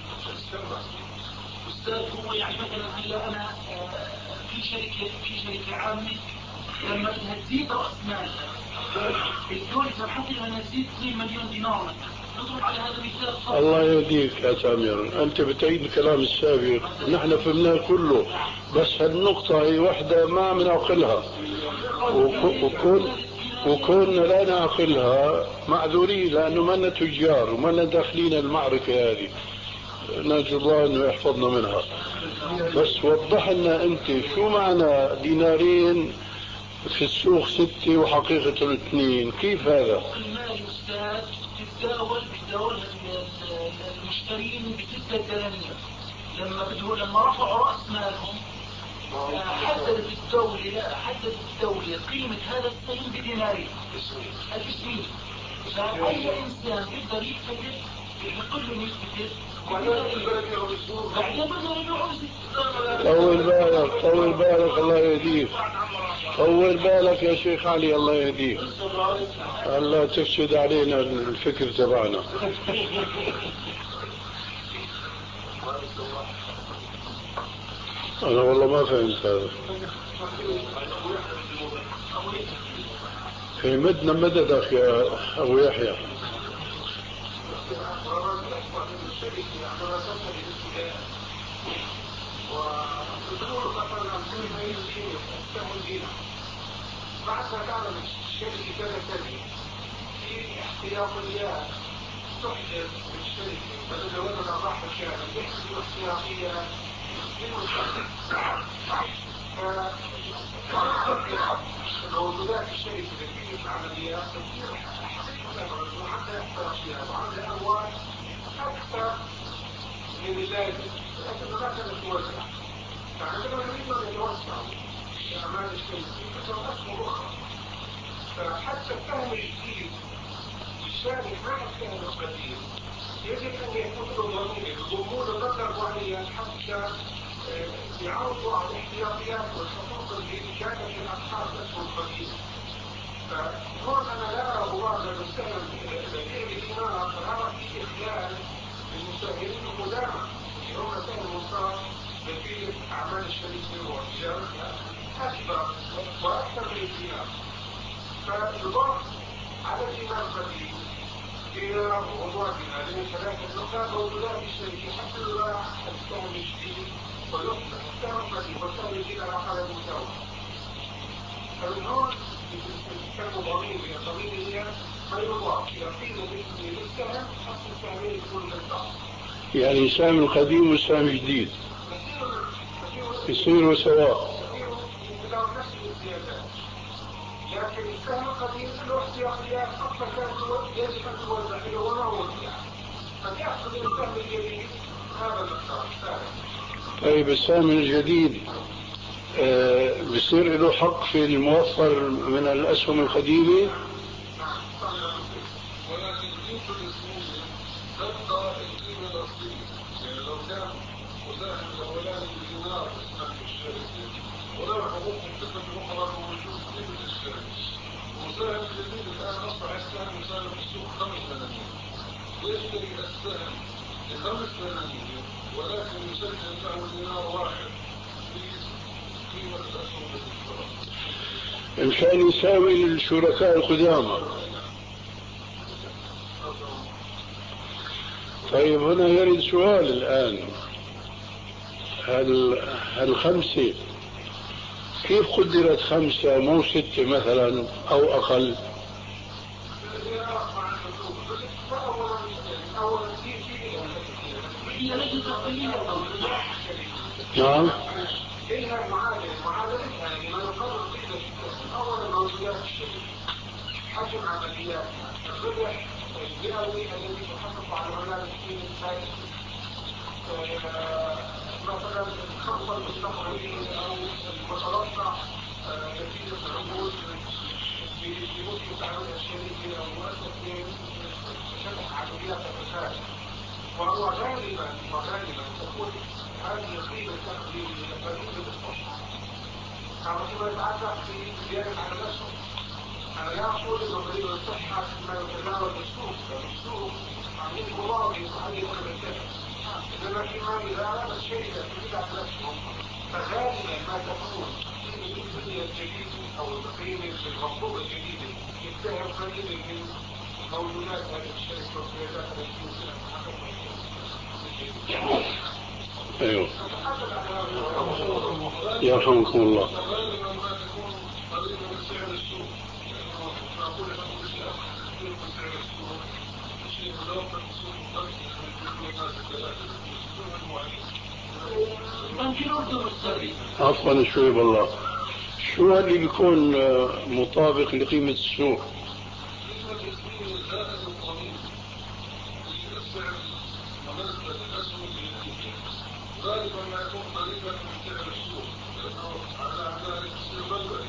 أستاذ هو يعني مثلا هلا أنا في شركة في شركة عامة لما بدها تزيد رأس مالها الدولة سمحت لها أنها تزيد اثنين مليون دينار مثلا، نضرب على هذا مثال. الله يهديك يا سامر، أنت بتعيد الكلام السابق، نحن فهمناه كله، بس هالنقطة هي وحدة ما عم نعقلها، وكون وكوننا لا نعقلها معذورين لأنه ما لنا تجار وما لنا داخلين المعركة هذه، نرجو الله أنه يحفظنا منها. بس وضح لنا أنت شو معنى دينارين في السوق ستة وحقيقة الاثنين، كيف هذا؟ المال أستاذ تتداول بتداولها المشترين بستة دنانير، لما بدهم لما رفعوا رأس مالهم حددت الدولة لا حددت الدولة قيمة هذا السهم بدينارين الاسمين، فأي إنسان يقدر يكتب نقول له يثبت بعدين بدنا يبيعوا. طول بالك طول بالك الله يهديك، طول بالك يا شيخ علي الله يهديك، الله تفسد علينا الفكر تبعنا. أنا والله ما فهمت هذا. في مدنا مددك يا أبو يحيى. بعد ما تعلم الشركة كذا كذا في احتياطيات تحدث للشركة بدل لو أنا راح الشارع يحدث احتياطيات للمستقبل. فموجودات الشركة في العمليات تصير وحتى احتياطيات وعندها أموال أكثر من اللازم لكن ما كانت توزع. فعندما نريد أن يتوسعوا في أعمال الشركة يكون أسهم أخرى. فحتى الفهم الجديد الشارك مع الفهم القديم يجب أن يكون له ضمير ضمور مبلغ معين حتى يعودوا على الاحتياطيات والحقوق اللي كانت من أصحاب الأسهم القديم. فهون أنا لا أرى مبالغة بالسهم بديع الإمارة فأرى في إخلال المساهمين القدامى اللي هم سهم مصاب نتيجة أعمال الشركة وإدارتها أكبر وأكثر من الإمام. فالضغط على الإمام القديم إلى موضوعنا لأن ثلاثة نقاط موجودات الشركة حتى يراعى السهم الجديد ويطلق السهم القديم والسهم الجديد على حالة المساواة. فمن هون كانوا ضمير ضمير هي ما يضاف إلى قيمة للسهم حتى السهمين يكون للضغط. يعني السهم القديم والسهم الجديد يصيروا سواء. نفس الزيادات. لكن السهم القديم له احتياطيات أكثر كانت يجب أن توزع له وما وزع. فيأخذ السهم الجديد هذا المقدار الثالث. طيب السهم الجديد آه بصير له حق في الموفر من الأسهم القديمة؟ نعم صحيح. ولكن قيمة الاسمية تبقى القيمة الأصلية. يعني لو كان مساهم الأولاني بدينار اسمه الشركة ولا حقوق مكتسبة أخرى موجود قيمة الشركة. ومساهم الجديد الآن أصبح السهم مساهم في السوق خمس دنانير. يشتري السهم بخمس دنانير ولكن يسجل له دينار واحد في قيمة الأسهم التي مشان يساوي الشركاء القدامى. طيب هنا يرد سؤال الآن، هل هالخمسة كيف قدرت خمسة مو ستة مثلا أو أقل؟ نعم. إلها معادلة معادلتها لما يقرر قيمة السهم. أولا موجودات الشركة حجم عملياتها الربح البيئوي الذي تحقق على مدار السنين السابقة مثلا الخطة المستقبلية أو المتوقع نتيجة العقود اللي ممكن تعملها الشركة أو مؤسسة شبه عمليات الرسالة. وهو غالبا وغالبا تكون هذه القيمة التقديرية قريبة للصحة. كما فيما يتعلق في زيادة على الأسهم. أنا لا أقول إنه قريب الصحة فيما يتناول السوق، السوق عملية مضاعفة وهذه أخرى الكلام. إنما فيما إذا أراد الشيء يزيد على الأسهم فغالبا ما تكون قيمة الدنيا الجديدة أو القيمة المطلوبة الجديدة يتهم قليلا من موجودات هذه الشركة والسيادات التي يمكن أن تحققها. أيوه يرحمكم الله. غالبا ما تكون قريبة من سعر السوق. معقول أنه بشيء أكثر من سعر السوق شيء مدوقة السوق الخمسة من كل الناس الثلاثة عفوا شوي بالله، شو اللي بيكون مطابق لقيمة السوق؟ قيمة الاسمية الزائد القانون السعر المناسبة للأسهم الجديدة غالبا ما يكون قريبا من سعر السوق لأنه على ذلك يصير بلبل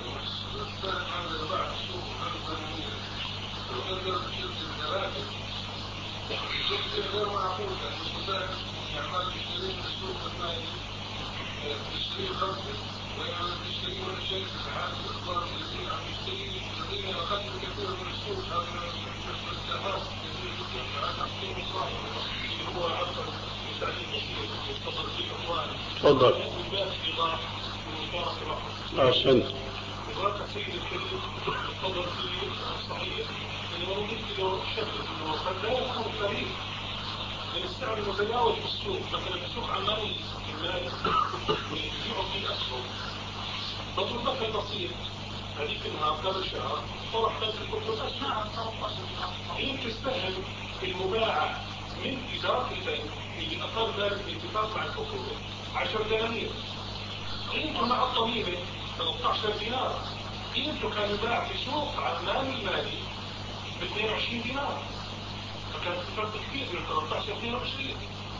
الإنسان هذا بعد السوق خمس دنانير وقدر الشركة ثلاثة غير معقول أن الشباب يعمل يشتري من السوق المالي يشتري خمسة ويعمل يشتري ولا شيء ساعات الإخبار الذين عم يشتري الذين أقل بكثير من السوق هذا مستهاف كثير جدا فهذا أحكام صعب اللي هو عبر تعليم بسيط يتصل في الأخوان. تفضل. من باب إيضاح ومبارك الله. أحسنت. وقال السيد الكريم تفضل في الصحيح انه مثل له شكل انه قد لا يكون فريق من السعر المتداول في السوق مثلا في سوق عماني المال ويبيعوا فيه اسهم. بضرب مثل بسيط هذيك النهار قبل شهر طرح ثلاث كتب اسهم. هي تستهم المباعة من إدارة البنك اللي أقر ذلك باتفاق مع الحكومة عشرة دنانير. قيمته مع الضميمة ثلاثة عشر دينار. قيمته كان يباع في سوق عمان المالي ب اثنين وعشرين دينار. فكان في فرق كبير من ثلاثة عشر اثنين وعشرين.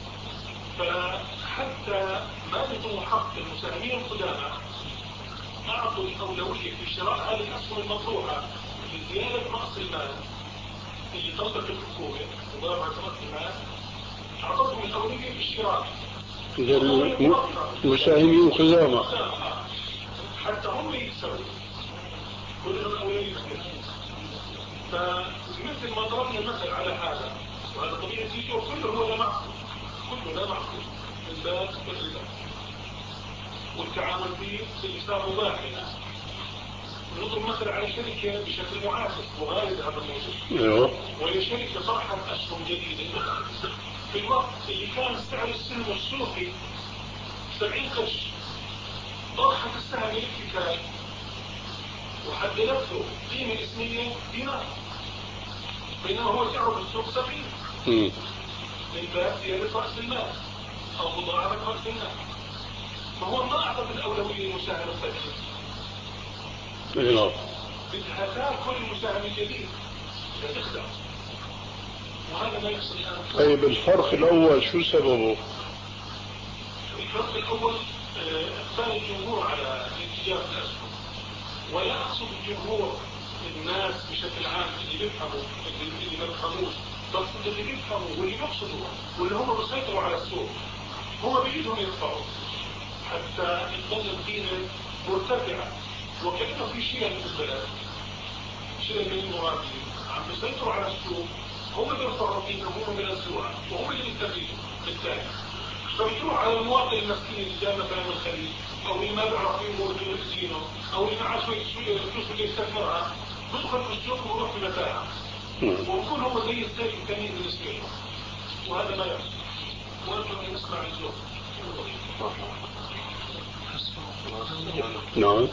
فحتى ما يكون حق المساهمين القدامى أعطوا الأولوية في شراء هذه الأسهم المطروحة لزيادة رأس المال اللي طلبت الحكومة مضاربة رأس المال. أعطتهم الأولوية في الشراء. المساهمين خزامة حتى هم يكسروا كلهم أولوية. فمثل ما ضربنا المثل على هذا وهذا طبيعي تيجي وكله هو لا معقول كله لا معقول من باب الربا والتعامل فيه بإحسان مباح. نضرب مثل على شركة بشكل معاكس وغالب هذا الموضوع وهي شركة طرحت أسهم جديدة في الوقت اللي كان سعر السهم السوقي سبعين قرش. طرحت السهم الاتكال وحددته قيمة اسمية دينار بينما هو سعره في السوق سبعين من باب زيادة رأس المال أو مضاعفة رأس المال. فهو ما أعطت الأولوية للمساهم القديم. بدها تاكل المساهم الجديد بدها تخدع وهذا ما يحصل الآن. طيب الفرق الأول شو سببه؟ الفرق الأول إقبال الجمهور على الاتجاه الأسهم. ولا أقصد الجمهور الناس بشكل عام اللي بيفهموا اللي ما بيفهموش بس اللي بيفهموا واللي بيقصدوا واللي هم بيسيطروا على السوق هو بيجيهم يرفعوا حتى تظل القيمة مرتفعة وكأنه في شيء في البلد شيء من المرابين عم بيسيطروا على السوق. هم بيرفعوا القيمة وهم بينزلوها وهم اللي بيستفيدوا بالتالي. فبيروح على المواطن المسكين اللي جاء مثلا من الخليج او اللي ما بيعرف يمر بيزينه او اللي معاه شويه شويه فلوس اللي يستثمرها بيدخل في السوق ويروح في متاعه ويكون هو زي السيف الثاني بالنسبه له وهذا ما يحصل. وانتم نسمع الزوج. نعم.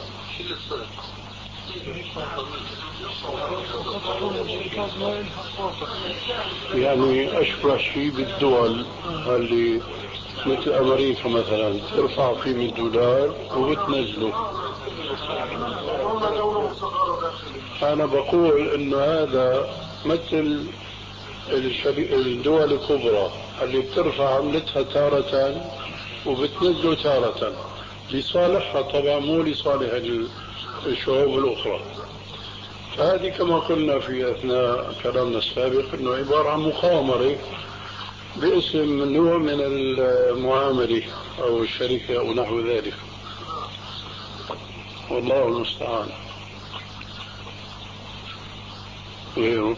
يعني أشبه شيء بالدول اللي مثل أمريكا مثلا ترفع قيمة الدولار وبتنزله. أنا بقول إنه هذا مثل الدول الكبرى اللي بترفع عملتها تارة وبتنزله تارة لصالحها طبعا مو لصالح الشعوب الأخرى. فهذه كما قلنا في أثناء كلامنا السابق أنه عبارة عن مخامرة باسم نوع من المعاملة أو الشركة أو نحو ذلك. والله المستعان. غيره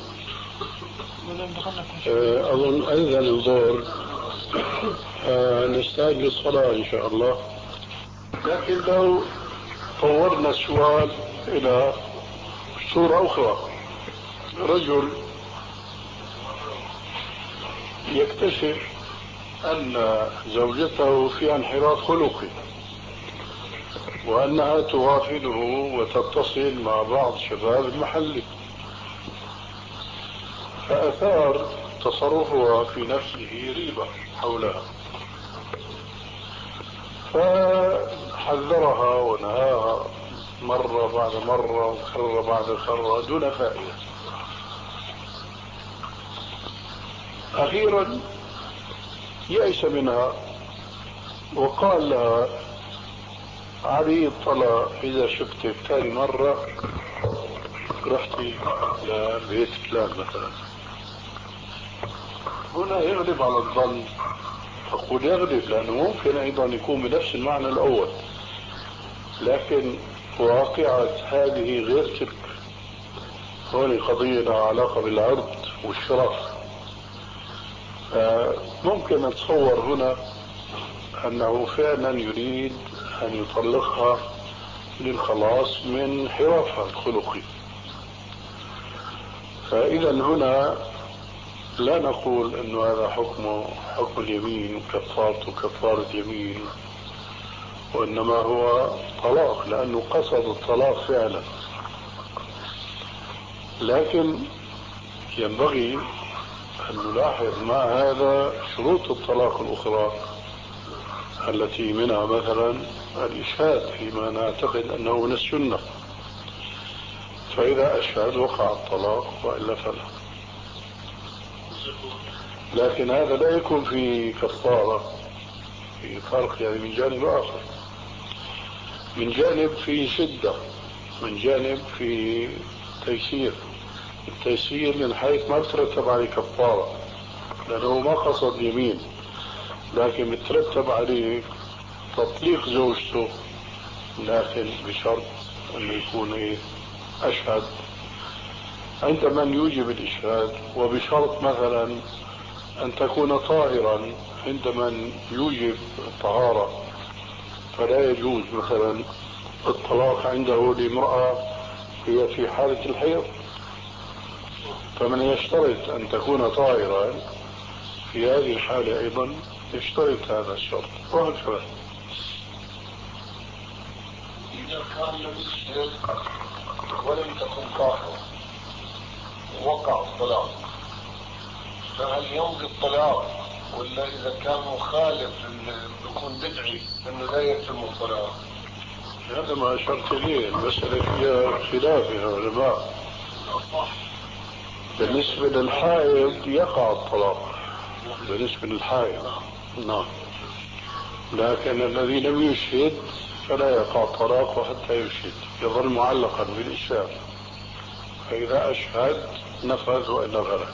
أظن أذن الظهر نستعد للصلاة إن شاء الله. لكن لو طورنا السؤال إلى صورة أخرى. رجل يكتشف أن زوجته في انحراف خلقي وأنها توافده وتتصل مع بعض شباب المحل فأثار تصرفها في نفسه ريبة حولها فحذرها ونهاها مرة بعد مرة وكرر بعد كرة دون فائدة. أخيرا يأس منها وقال لها علي الطلاق إذا شفتك ثاني مرة رحتي لبيت فلان مثلا. هنا يغلب على الظن، أقول يغلب لأنه ممكن أيضا يكون بنفس المعنى الأول، لكن واقعة هذه غير تلك. هون قضية لها علاقة بالعرض والشرف. ممكن نتصور هنا أنه فعلا يريد أن يطلقها للخلاص من حرافها الخلقي. فإذا هنا لا نقول أن هذا حكم حكم اليمين وكفارته كفارة يمين، وإنما هو طلاق لأنه قصد الطلاق فعلا. لكن ينبغي أن نلاحظ مع هذا شروط الطلاق الأخرى التي منها مثلا الإشهاد فيما نعتقد أنه من السنة، فإذا أشهد وقع الطلاق وإلا فلا. لكن هذا لا يكون في كفارة، في فرق يعني من جانب آخر، من جانب في شدة، من جانب في تيسير. التيسير من حيث ما ترتب عليه كفارة لأنه ما قصد يمين، لكن بترتب عليه تطليق زوجته، لكن بشرط أنه يكون إيه أشهد عند من يوجب الإشهاد، وبشرط مثلا أن تكون طاهرا عند من يوجب الطهارة. فلا يجوز مثلا الطلاق عنده لامرأة هي في حالة الحيض، فمن يشترط أن تكون طاهرا في هذه الحالة أيضا يشترط هذا الشرط، وهكذا. إذا كان لم يشهد ولم تكن طاهرة ووقع الطلاق، فهل يمضي الطلاق؟ ولا إذا كان مخالف بيكون بدعي أنه لا يتم الطلاق؟ هذا ما أشرت إليه، المسألة فيها خلاف يا علماء. بالنسبة للحائض يقع الطلاق بالنسبة للحائض، نعم، لكن الذي لم يشهد فلا يقع الطلاق حتى يشهد، يظل معلقا بالإشهاد، فإذا أشهد نفذ وإلا فلا.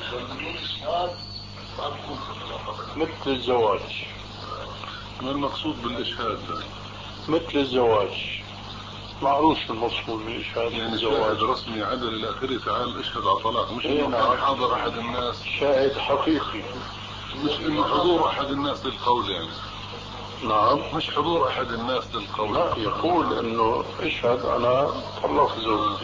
مثل الزواج. ما المقصود بالإشهاد؟ مثل الزواج معروف المقصود بالإشهاد، يعني الزواج شاهد رسمي عدل إلى آخره، تعال اشهد على طلاق، مش إنه نعم. كان حاضر أحد الناس، شاهد حقيقي، مش إنه حضور أحد الناس للقول يعني. نعم، مش حضور أحد الناس للقول، لا، يقول إنه اشهد أنا طلقت زوجتي،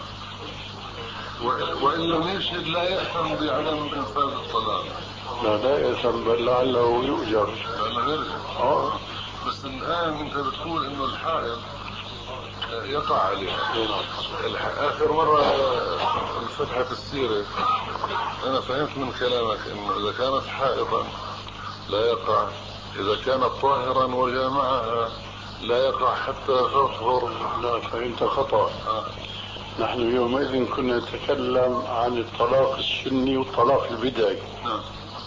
وإن لم يشهد لا يأثم بعدم إنفاذ الطلاق. لا لا يأثم، بل لعله يؤجر. لعله يرجع. آه. بس الآن أنت بتقول إنه الحائض يقع عليها. آخر مرة فتحت السيرة أنا فهمت من كلامك إنه إذا كانت حائضا لا يقع، إذا كانت طاهرا وجامعها لا يقع حتى تطهر. لا، فهمت خطأ. آه. نحن يومئذ كنا نتكلم عن الطلاق السني والطلاق البدعي. نعم.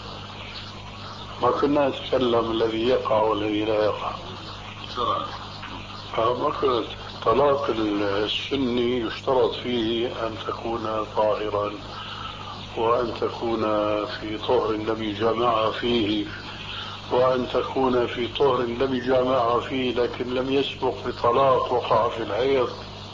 ما كنا نتكلم الذي يقع والذي لا يقع شرعا. ما كنت. الطلاق السني يشترط فيه أن تكون طاهرا، وأن تكون في طهر لم يجامعها فيه، وأن تكون في طهر لم يجامعها فيه لكن لم يسبق بطلاق وقع في الحيض.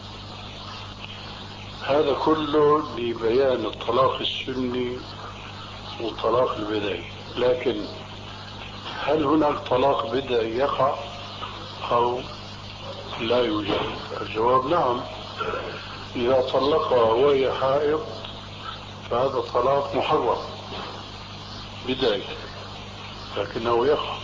هذا كله لبيان الطلاق السني والطلاق البدعي. لكن هل هناك طلاق بدعي يقع أو لا يوجد؟ الجواب نعم. إذا طلقها وهي حائض فهذا طلاق محرم بدعي، لكنه يقع.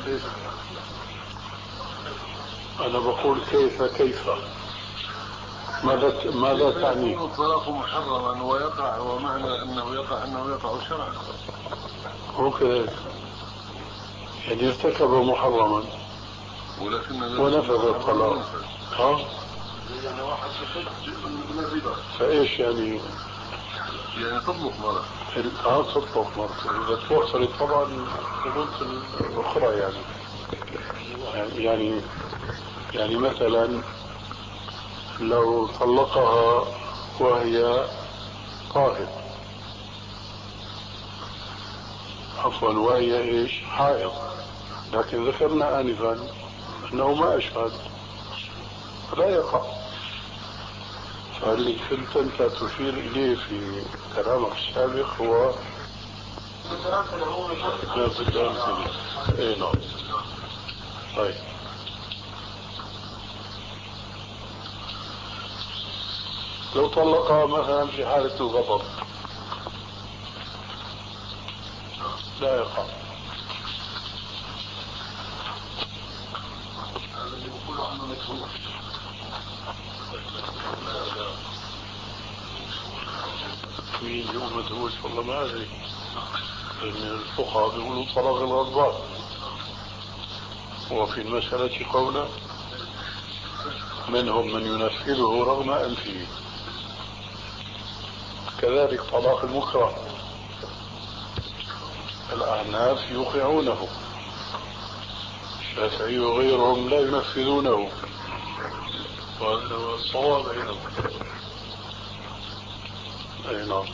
أنا بقول كيف كيف ماذا ماذا تعني؟ يكون الطلاق محرما ويقع، ومعنى أنه يقع أنه يقع شرعا. هو كذلك، يعني ارتكب محرما ونفذ الطلاق. ها؟ يعني واحد يحج من الربا، فايش يعني؟ يعني تطلق مرة. اه تطلق مرته اذا توفرت طبعا الشروط الاخرى. يعني يعني يعني مثلا لو طلقها وهي طاهر عفوا وهي ايش؟ حائض. لكن ذكرنا آنفا أنه ما أشهد فلا يقع. فاللي كنت أنت تشير إليه في كلامك السابق هو اي نعم. طيب لو طلقها مثلا في حالة الغضب لا يقع. هذا اللي بيقولوا عنه مكروه. مين يوم مدهوش والله ما أدري. لأن الفقهاء بيقولوا طلاق الغضبان، وفي المسألة قولا منهم من ينفذه رغم أنفه. كذلك طلاق المكره الأعناف يوقعونه، الشافعي وغيرهم لا ينفذونه، وهذا هو الصواب أيضا. أي نعم.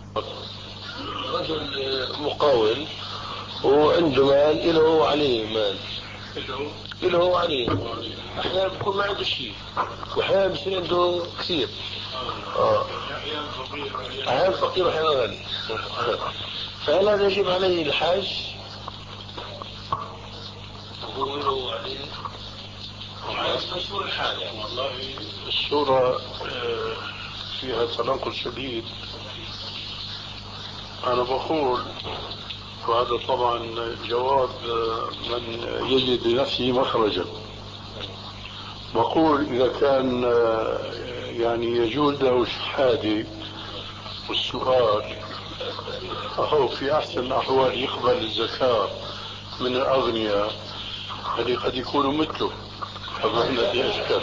رجل مقاول وعنده مال له وعليه مال، له وعليه، احيانا بيكون ما عنده شيء واحيانا بيصير عنده كثير. اه احيانا فقير واحيانا غني. فهل هذا يجب عليه الحج وهو له وعليه؟ مشهور الحال يعني. والله الصورة فيها تناقض شديد. أنا بقول، وهذا طبعا جواب من يجد لنفسه مخرجا، بقول إذا كان يعني يجوز له الشهادة والسؤال أو في أحسن الأحوال يقبل الزكاة من الأغنياء اللي قد يكونوا مثله، فما الذي يشكر؟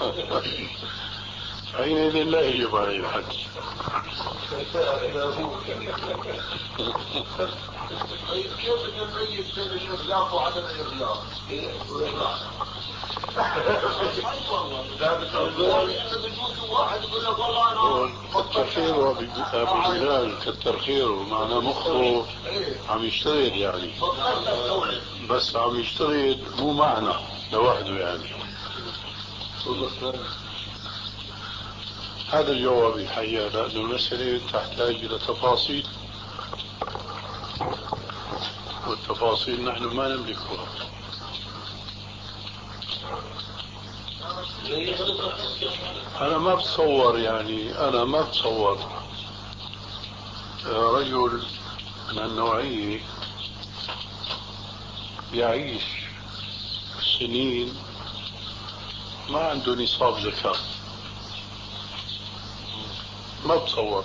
حينئذ لا يجب عليه الحج. كيف بدنا نميز بين الإغلاق وعدم الإغلاق؟ كتر خيره أبو بلال، كتر خيره، معناه مخه عم يشتغل يعني، بس عم يشتغل مو معنى لوحده يعني. هذا الجواب الحقيقة، لأن المسألة تحتاج إلى تفاصيل، والتفاصيل نحن ما نملكها. أنا ما بتصور يعني أنا ما بتصور رجل من النوعية يعيش سنين ما عنده نصاب زكاة، ما بتصور.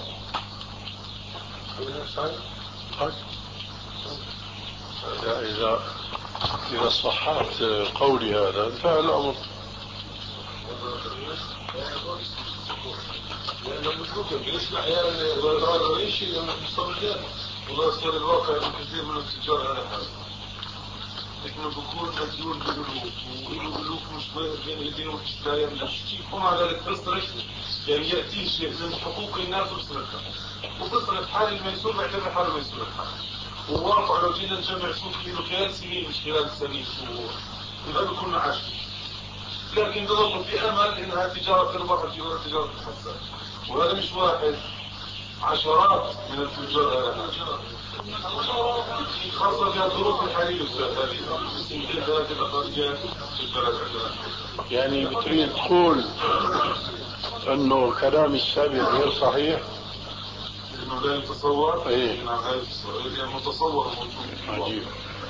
إذا إذا صححت قولي هذا انتهى الأمر. لأنه مش ممكن بيسمع أحيانا غير شيء لما مستمرين، والله صار الواقع إنه كثير من التجار هذا حال، إنه بكون مديون بألوف وألوف مش بين ايديهم وتشتري من الشيء، ومع ذلك بيصرف يعني يأتي شيء من حقوق الناس وبصرفها، وبصرف حال الميسور بيعتبر حاله ميسور الحال. وواقع لو جينا نجمع سوق كيلو خلال سنين مش خلال سنين شهور يبقى بكون معاش، لكن بظل في امل انها تجاره تربح وتجاره تجاره تتحسن. وهذا مش واحد، عشرات من التجار خاصة في الظروف الحالية السنتين ثلاثة الأخرجات في البلد عندنا. يعني بتريد تقول انه كلامي السابق غير صحيح؟ انه لا يتصور؟ ايه نعم لا يتصور، يعني متصور موجود. عجيب.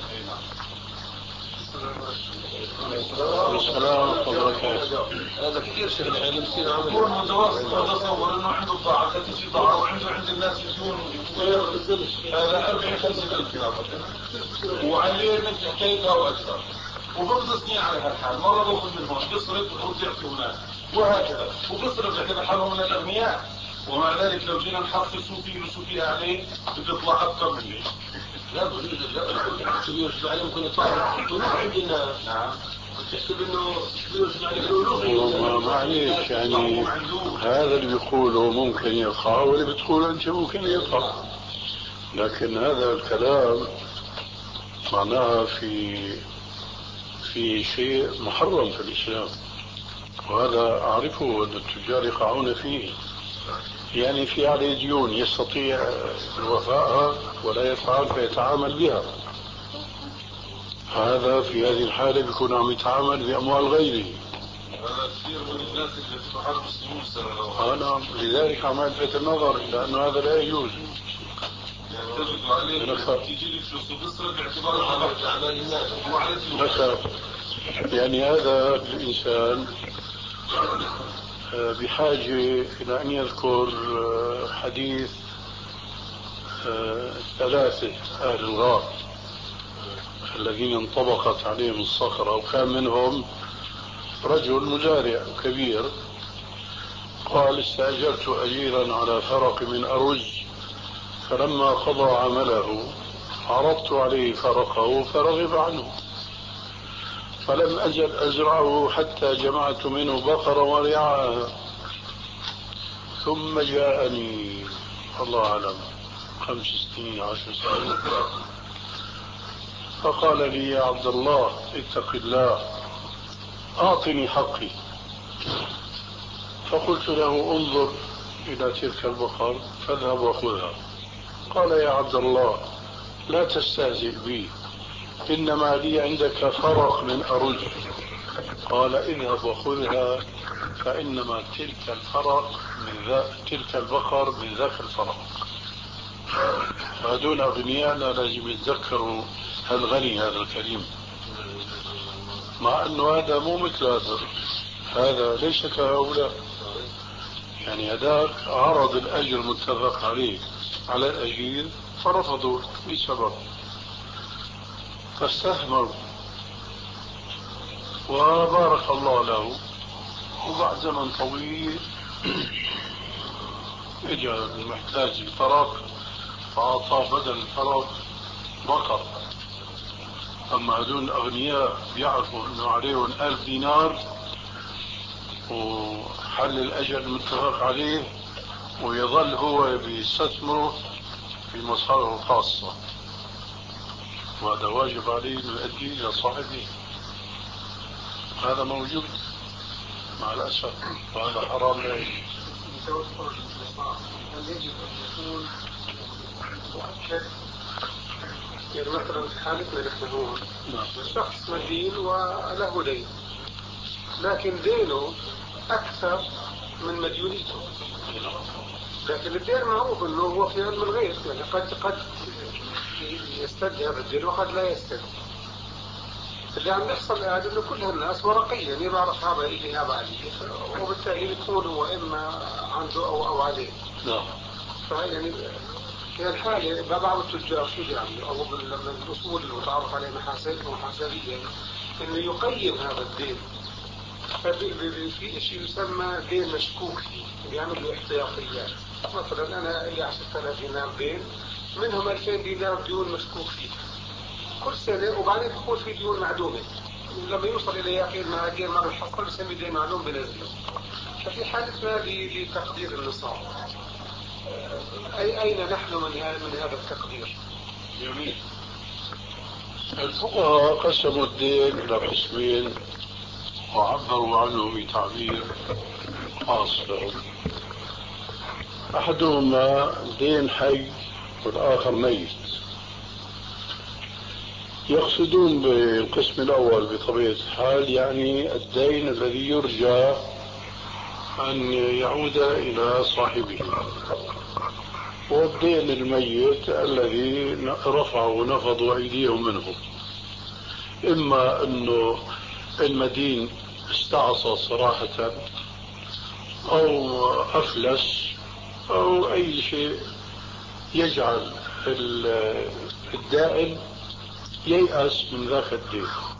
السلام عليكم. هذا كثير سهل يعني نصير عمل. يكون متوسط متصور انه عنده بضاعة تجي بضاعة وعنده عند الناس يجون هذا أربعين خمسين ألف وعليه مثل حكايتها واكثر، وبقضي سنين على هالحال، مرة باخذ من هون بصرف وبرجع في هناك وهكذا، وبصرف يعتبر حاله من الاغنياء، ومع ذلك لو جينا نحصل شو فيه وشو فيه عليه بتطلع اكثر مني. لا بد لا كبير شو عليه ممكن يطلع ونوع عندنا. نعم تحسب انه كبير معليش يعني هذا اللي بيقوله ممكن يقع واللي بتقوله انت ممكن يقع، لكن هذا الكلام معناها في في شيء محرم في الإسلام، وهذا أعرفه أن التجار يقعون فيه. يعني في عليه ديون يستطيع وفاءها ولا يفعل فيتعامل بها، هذا في هذه الحالة بيكون عم يتعامل بأموال غيره. هذا كثير من الناس اللي تحارب السموم. أنا لذلك عم ألفت النظر لأنه هذا لا يجوز. تجد عليه تيجي لك فلوس وبصرف باعتبار حضرت أعمال الناس وعلى مثلا. يعني هذا الإنسان بحاجة إلى أن يذكر حديث ثلاثة أهل الغار الذين انطبقت عليهم الصخرة، وكان منهم رجل مزارع كبير قال استأجرت أجيرا على فرق من أرز، فلما قضى عمله عرضت عليه فرقه فرغب عنه، فلم أزل أزرعه حتى جمعت منه بقرة ورعاها، ثم جاءني الله أعلم خمس سنين عشر سنين فقال لي يا عبد الله اتق الله أعطني حقي. فقلت له انظر إلى تلك البقر فاذهب وخذها. قال يا عبد الله لا تستهزئ بي، إنما لي عندك فرق من أرز. قال اذهب وخذها فإنما تلك الفرق من ذا تلك البقر من ذاك الفرق. فهذول أغنياءنا لازم يتذكروا هالغني هذا الكريم، مع أنه هذا مو مثل هذا، هذا ليس كهؤلاء. يعني هذاك عرض الأجر المتفق عليه على الأجير فرفضوا بسبب، فاستثمر وبارك الله له. وبعد زمن طويل اجى المحتاج الفرق فأعطاه بدل الفرق بقر. أما هذول الأغنياء بيعرفوا أنه عليهم ألف دينار وحل الأجل المتفق عليه، ويظل هو بيستثمره في مصارعه الخاصة، وهذا واجب عليه أن يؤدي إلى صاحبه. هذا موجود مع الأسف، وهذا حرام لا يجوز. هل يجب أن يكون مؤكد؟ يعني مثلا في حالتنا نحن هون الشخص مدين وله دين، لكن دينه أكثر من مديونيته، لكن الدين معروف أنه هو في علم الغيب، يعني قد قد يستدعي هذا الدين وقد لا يستدعي. اللي عم يحصل الآن أنه كل الناس ورقيا يعرف هذا إلي هذا عليه، وبالتالي يكون هو إما عنده أو أو عليه. نعم. فيعني في الحالة بعض التجار شو بيعملوا أو من الأصول اللي متعرف عليه محاسب ومحاسبيا إنه يقيم هذا الدين. في شيء يسمى دين مشكوك فيه، بيعمل له احتياطيات. مثلا أنا لي عشرة آلاف دينار دين، منهم ألفين دينار ديون مشكوك فيه كل سنة، وبعدين تكون في ديون معدومة. لما يوصل إلى يقين ما دين ما بيحصل بسمي دين معلوم بنزله. ففي حالتنا لتقدير النصاب، أي أين نحن من من هذا التقدير؟ جميل. الفقهاء قسموا الدين إلى قسمين وعبروا عنه بتعبير خاص لهم. أحدهما دين حي والآخر ميت. يقصدون بالقسم الأول بطبيعة الحال يعني الدين الذي يرجى أن يعود إلى صاحبه، والدين الميت الذي رفعوا ونفضوا أيديهم منه، إما أنه المدين استعصى صراحة أو أفلس أو أي شيء يجعل الدائن ييأس من ذاك الدين.